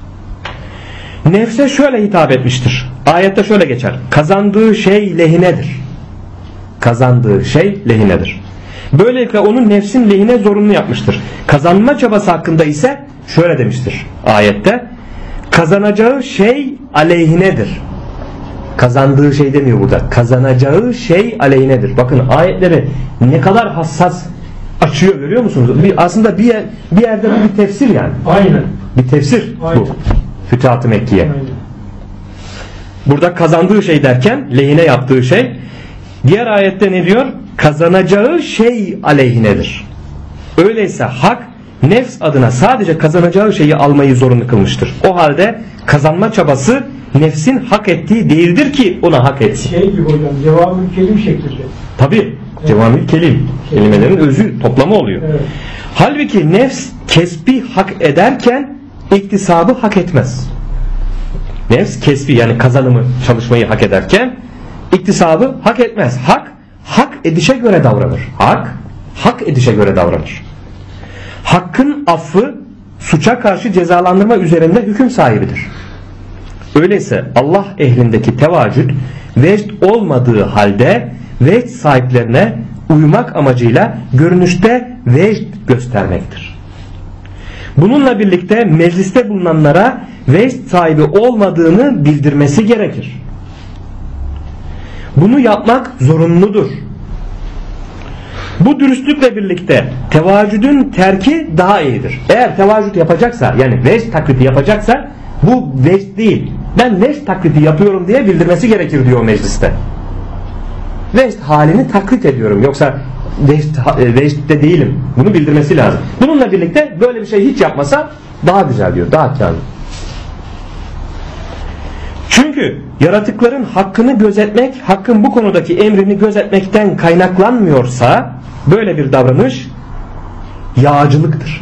Nefse şöyle hitap etmiştir. Ayette şöyle geçer. Kazandığı şey lehinedir. Kazandığı şey lehinedir. Böylelikle onun nefsin lehine zorunlu yapmıştır. Kazanma çabası hakkında ise şöyle demiştir ayette. Kazanacağı şey aleyhinedir. Kazandığı şey demiyor burada. Kazanacağı şey aleyhinedir. Bakın ayetleri ne kadar hassas açıyor, görüyor musunuz? Aslında bir yerde bu bir tefsir yani. Aynen. Bir tefsir Aynen. bu. Fütuhat-ı Mekkiye. Aynen. Burada kazandığı şey derken lehine yaptığı şey. Diğer ayette ne diyor? Kazanacağı şey aleyhinedir. Öyleyse hak nefs adına sadece kazanacağı şeyi almayı zorunlu kılmıştır. O halde kazanma çabası nefsin hak ettiği değildir ki ona hak etsin. Şey gibi hocam, cevabı kelim şeklinde. Tabi cevamül kelim. Kelimelerin özü, toplamı oluyor. Evet. Halbuki nefs kesbi hak ederken iktisabı hak etmez. Nefs kesbi yani kazanımı, çalışmayı hak ederken iktisabı hak etmez. Hak edişe göre davranır. Hak edişe göre davranır. Hakkın affı suça karşı cezalandırma üzerinde hüküm sahibidir. Öyleyse Allah ehlindeki tevaccüd vecd olmadığı halde vecd sahiplerine uymak amacıyla görünüşte vecd göstermektir. Bununla birlikte mecliste bulunanlara vecd sahibi olmadığını bildirmesi gerekir. Bunu yapmak zorunludur. Bu dürüstlükle birlikte tevaccüdün terki daha iyidir. Eğer tevaccüd yapacaksa, yani vecd taklidi yapacaksa, bu vecd değil, ben vecd taklidi yapıyorum diye bildirmesi gerekir diyor mecliste. Vecd halini taklit ediyorum, yoksa vecdde değilim, bunu bildirmesi lazım. Bununla birlikte böyle bir şey hiç yapmasa daha güzel diyor, daha kârlı. Çünkü yaratıkların hakkını gözetmek, hakkın bu konudaki emrini gözetmekten kaynaklanmıyorsa böyle bir davranış yağcılıktır.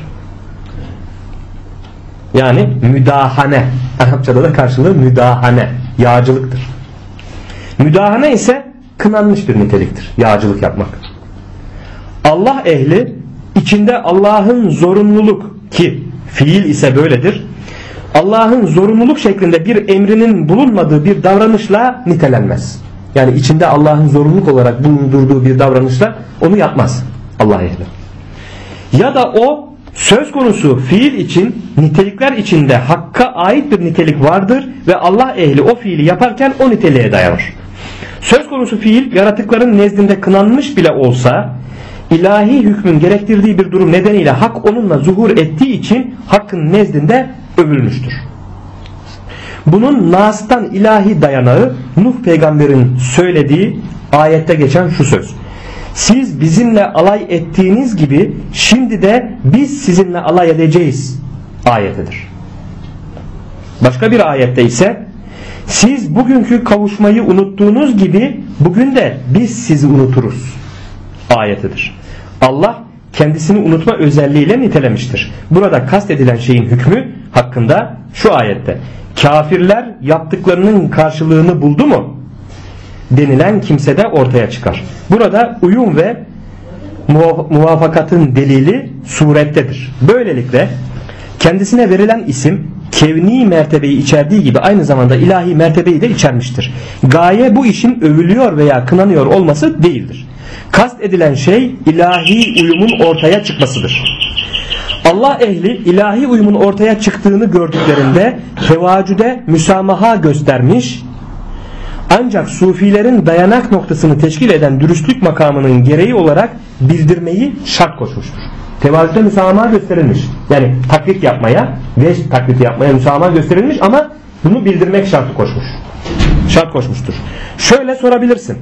Yani müdahane. Arapçada da karşılığı müdahane. Yağcılıktır. Müdahane ise kınanmış bir niteliktir. Yağcılık yapmak. Allah ehli içinde Allah'ın zorunluluk, ki fiil ise böyledir, Allah'ın zorunluluk şeklinde bir emrinin bulunmadığı bir davranışla nitelenmez. yani içinde Allah'ın zorunluluk olarak bulundurduğu bir davranışla onu yapmaz Allah ehli. Ya da o söz konusu fiil için nitelikler içinde Hakk'a ait bir nitelik vardır ve Allah ehli o fiili yaparken o niteliğe dayanır. Söz konusu fiil yaratıkların nezdinde kınanmış bile olsa ilahi hükmün gerektirdiği bir durum nedeniyle hak onunla zuhur ettiği için Hakk'ın nezdinde övülmüştür. Bunun Nas'tan ilahi dayanağı Nuh peygamberin söylediği ayette geçen şu söz: siz bizimle alay ettiğiniz gibi şimdi de biz sizinle alay edeceğiz ayetidir. Başka bir ayette ise siz bugünkü kavuşmayı unuttuğunuz gibi bugün de biz sizi unuturuz ayetidir. Allah kendisini unutma özelliğiyle nitelemiştir. Burada kastedilen şeyin hükmü hakkında şu ayette: kafirler yaptıklarının karşılığını buldu mu denilen kimse de ortaya çıkar. Burada uyum ve muvafakatın delili surettedir. Böylelikle kendisine verilen isim kevni mertebeyi içerdiği gibi aynı zamanda ilahi mertebeyi de içermiştir. Gaye bu işin övülüyor veya kınanıyor olması değildir. Kast edilen şey ilahi uyumun ortaya çıkmasıdır. Allah ehli ilahi uyumun ortaya çıktığını gördüklerinde tevacüde müsamaha göstermiş, ancak sufilerin dayanak noktasını teşkil eden dürüstlük makamının gereği olarak bildirmeyi şart koşmuştur. Tevazüde müsamaha gösterilmiş. Yani taklit yapmaya, veç taklidi yapmaya müsamaha gösterilmiş ama bunu bildirmek şart koşmuştur. Şöyle sorabilirsin: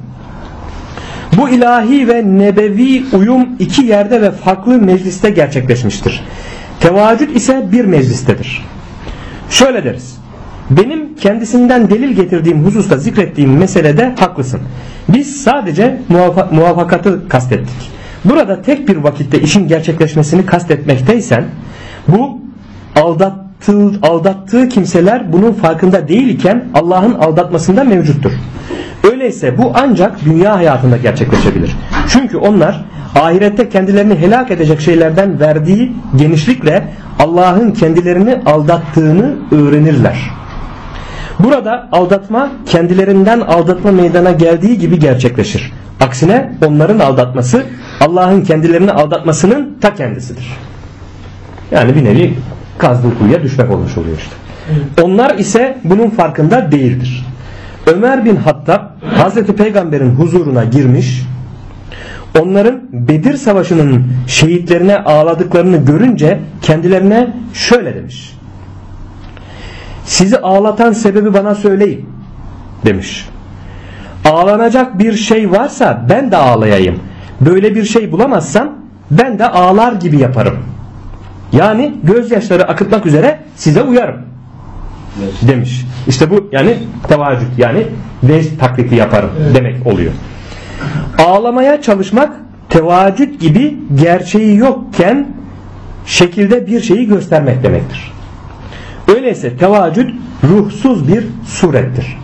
bu ilahi ve nebevi uyum iki yerde ve farklı mecliste gerçekleşmiştir. Tevacüd ise bir meclistedir. Şöyle deriz: benim kendisinden delil getirdiğim hususta zikrettiğim meselede haklısın. Biz sadece muvafakatı kastettik. Burada tek bir vakitte işin gerçekleşmesini kastetmekteysen bu aldattığı kimseler bunun farkında değil iken Allah'ın aldatmasında mevcuttur. Öyleyse bu ancak dünya hayatında gerçekleşebilir. Çünkü onlar ahirette kendilerini helak edecek şeylerden verdiği genişlikle Allah'ın kendilerini aldattığını öğrenirler. Burada aldatma kendilerinden aldatma meydana geldiği gibi gerçekleşir. Aksine onların aldatması Allah'ın kendilerini aldatmasının ta kendisidir. Yani bir nevi kazdığı kuyuya düşmek olmuş oluyor işte. Onlar ise bunun farkında değildir. Ömer bin Hattab Hazreti Peygamber'in huzuruna girmiş, onların Bedir Savaşı'nın şehitlerine ağladıklarını görünce kendilerine şöyle demiş: sizi ağlatan sebebi bana söyleyin demiş. Ağlanacak bir şey varsa ben de ağlayayım. Böyle bir şey bulamazsam ben de ağlar gibi yaparım. Yani gözyaşları akıtmak üzere size uyarım demiş. İşte bu yani tevacüd, yani veç taklidi yaparım demek oluyor. Ağlamaya çalışmak tevacüd gibi gerçeği yokken şekilde bir şeyi göstermek demektir. Öyleyse tevacüd ruhsuz bir surettir.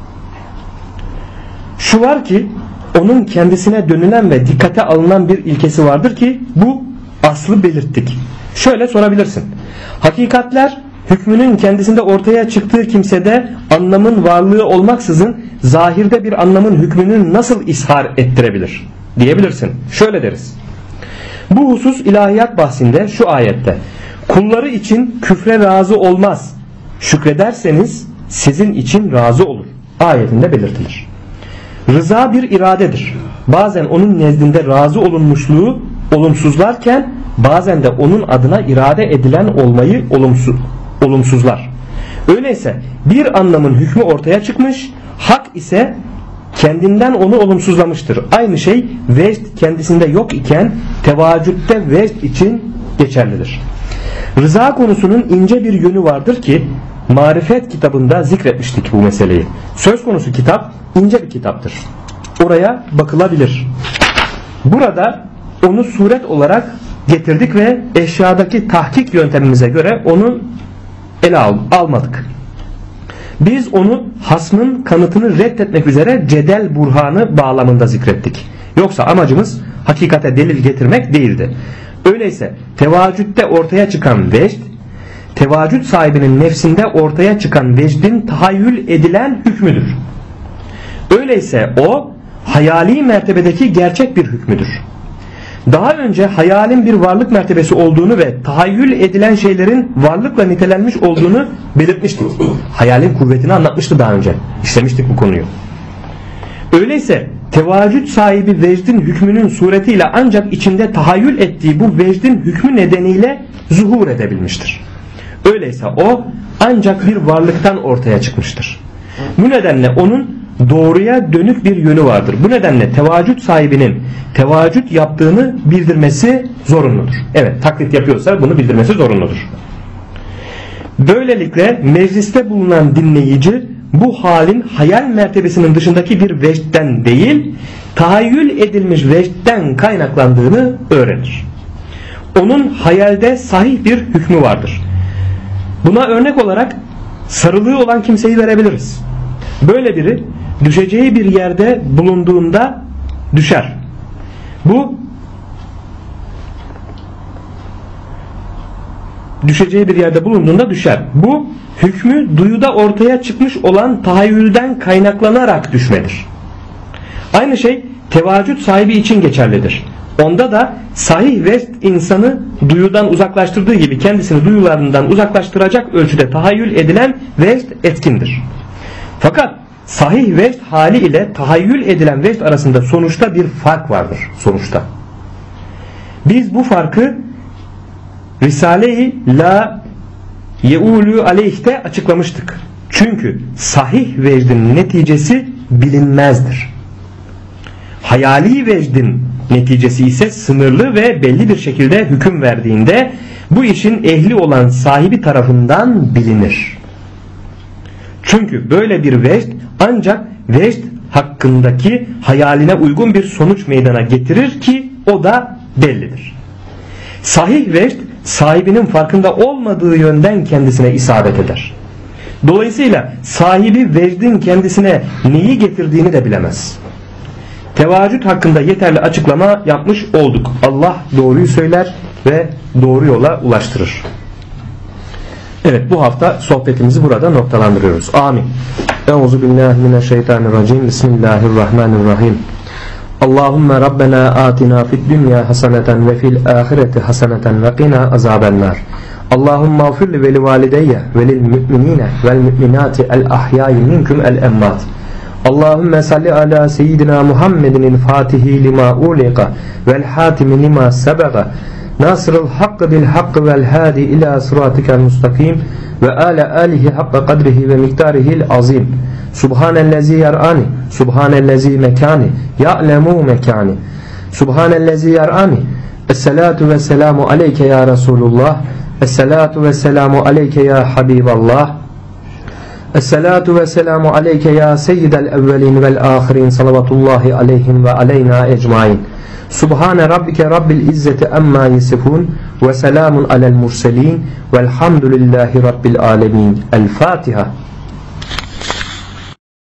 Şu var ki onun kendisine dönülen ve dikkate alınan bir ilkesi vardır ki bu aslı belirttik. Şöyle sorabilirsin: hakikatler hükmünün kendisinde ortaya çıktığı kimsede anlamın varlığı olmaksızın zahirde bir anlamın hükmünü nasıl ishar ettirebilir diyebilirsin. Şöyle deriz: bu husus ilahiyat bahsinde şu ayette: kulları için küfre razı olmaz, şükrederseniz sizin için razı olur ayetinde belirtilir. Rıza bir iradedir. Bazen onun nezdinde razı olunmuşluğu olumsuzlarken bazen de onun adına irade edilen olmayı olumsuzlar. Öyleyse bir anlamın hükmü ortaya çıkmış, hak ise kendinden onu olumsuzlamıştır. Aynı şey vecd kendisinde yok iken tevacütte vecd için geçerlidir. Rıza konusunun ince bir yönü vardır ki Marifet kitabında zikretmiştik bu meseleyi. Söz konusu kitap ince bir kitaptır. Oraya bakılabilir. Burada onu suret olarak getirdik ve eşyadaki tahkik yöntemimize göre onu ele almadık. Biz onu hasmın kanıtını reddetmek üzere cedel burhanı bağlamında zikrettik. Yoksa amacımız hakikate delil getirmek değildi. Öyleyse tevacütte ortaya çıkan vecd, tevacüd sahibinin nefsinde ortaya çıkan vecdin tahayyül edilen hükmüdür. Öyleyse o hayali mertebedeki gerçek bir hükmüdür. Daha önce hayalin bir varlık mertebesi olduğunu ve tahayyül edilen şeylerin varlıkla nitelenmiş olduğunu belirtmiştik. Hayalin kuvvetini anlatmıştı daha önce. İşlemiştik bu konuyu. Öyleyse tevaccüd sahibi vecdin hükmünün suretiyle ancak içinde tahayyül ettiği bu vecdin hükmü nedeniyle zuhur edebilmiştir. Öyleyse o ancak bir varlıktan ortaya çıkmıştır. Bu nedenle onun doğruya dönük bir yönü vardır. Bu nedenle tevaccüd sahibinin tevaccüd yaptığını bildirmesi zorunludur. Evet, taklit yapıyorsa bunu bildirmesi zorunludur. Böylelikle mecliste bulunan dinleyici bu halin hayal mertebesinin dışındaki bir vecden değil, tahayyül edilmiş vecden kaynaklandığını öğrenir. Onun hayalde sahih bir hükmü vardır. Buna örnek olarak sarılığı olan kimseyi verebiliriz. Böyle biri düşeceği bir yerde bulunduğunda düşer. Bu düşeceği bir yerde bulunduğunda düşer. Bu hükmü duyuda ortaya çıkmış olan tahayyülden kaynaklanarak düşmedir. Aynı şey tevaccüd sahibi için geçerlidir. Onda da sahih vecd insanı duyudan uzaklaştırdığı gibi kendisini duyularından uzaklaştıracak ölçüde tahayyül edilen vecd etkindir. Fakat sahih vecd hali ile tahayyül edilen vecd arasında sonuçta bir fark vardır. Sonuçta. Biz bu farkı Risale-i La Ye'ulu Aleyh'te açıklamıştık. Çünkü sahih vecdin neticesi bilinmezdir. Hayali vecdin neticesi ise sınırlı ve belli bir şekilde hüküm verdiğinde bu işin ehli olan sahibi tarafından bilinir. Çünkü böyle bir vecd ancak vecd hakkındaki hayaline uygun bir sonuç meydana getirir ki o da bellidir. Sahih vecd sahibinin farkında olmadığı yönden kendisine isabet eder. Dolayısıyla sahibi vecdin kendisine neyi getirdiğini de bilemez. Tevaccüd hakkında yeterli açıklama yapmış olduk. Allah doğruyu söyler ve doğru yola ulaştırır. Evet, bu hafta sohbetimizi burada noktalandırıyoruz. Amin. Euzubillahimineşşeytanirracim. Bismillahirrahmanirrahim. Allahümme Rabbena atina fid dünya haseneten ve fil ahireti haseneten ve qina azabennar. Allahümme afirli ve li valideyye ve lil müminine vel müminati el ahyayi minkum el emmat. Allahümme salli ala seyyidina Muhammedin fatihi lima uliqa vel hatimi lima sebega nasırıl hakkı bil hakkı vel hadi ila sıratikel mustakim ve ala alihi hakka kadrihi ve miktarihil azim. Subhanellezi yar'ani, subhanellezi mekani, ya'lemu mekani, subhanellezi yar'ani. Esselatu ve selamu aleyke ya Resulullah, esselatu ve selamu aleyke ya Habiballah, esselatu ve selamu aleyke ya seyyidel evvelin vel ahirin, salavatullahi aleyhim ve aleyna ecmain. Subhane rabbike rabbil izzeti amma yasifun ve selamun alel murselin velhamdülillahi rabbil alemin. El Fatiha.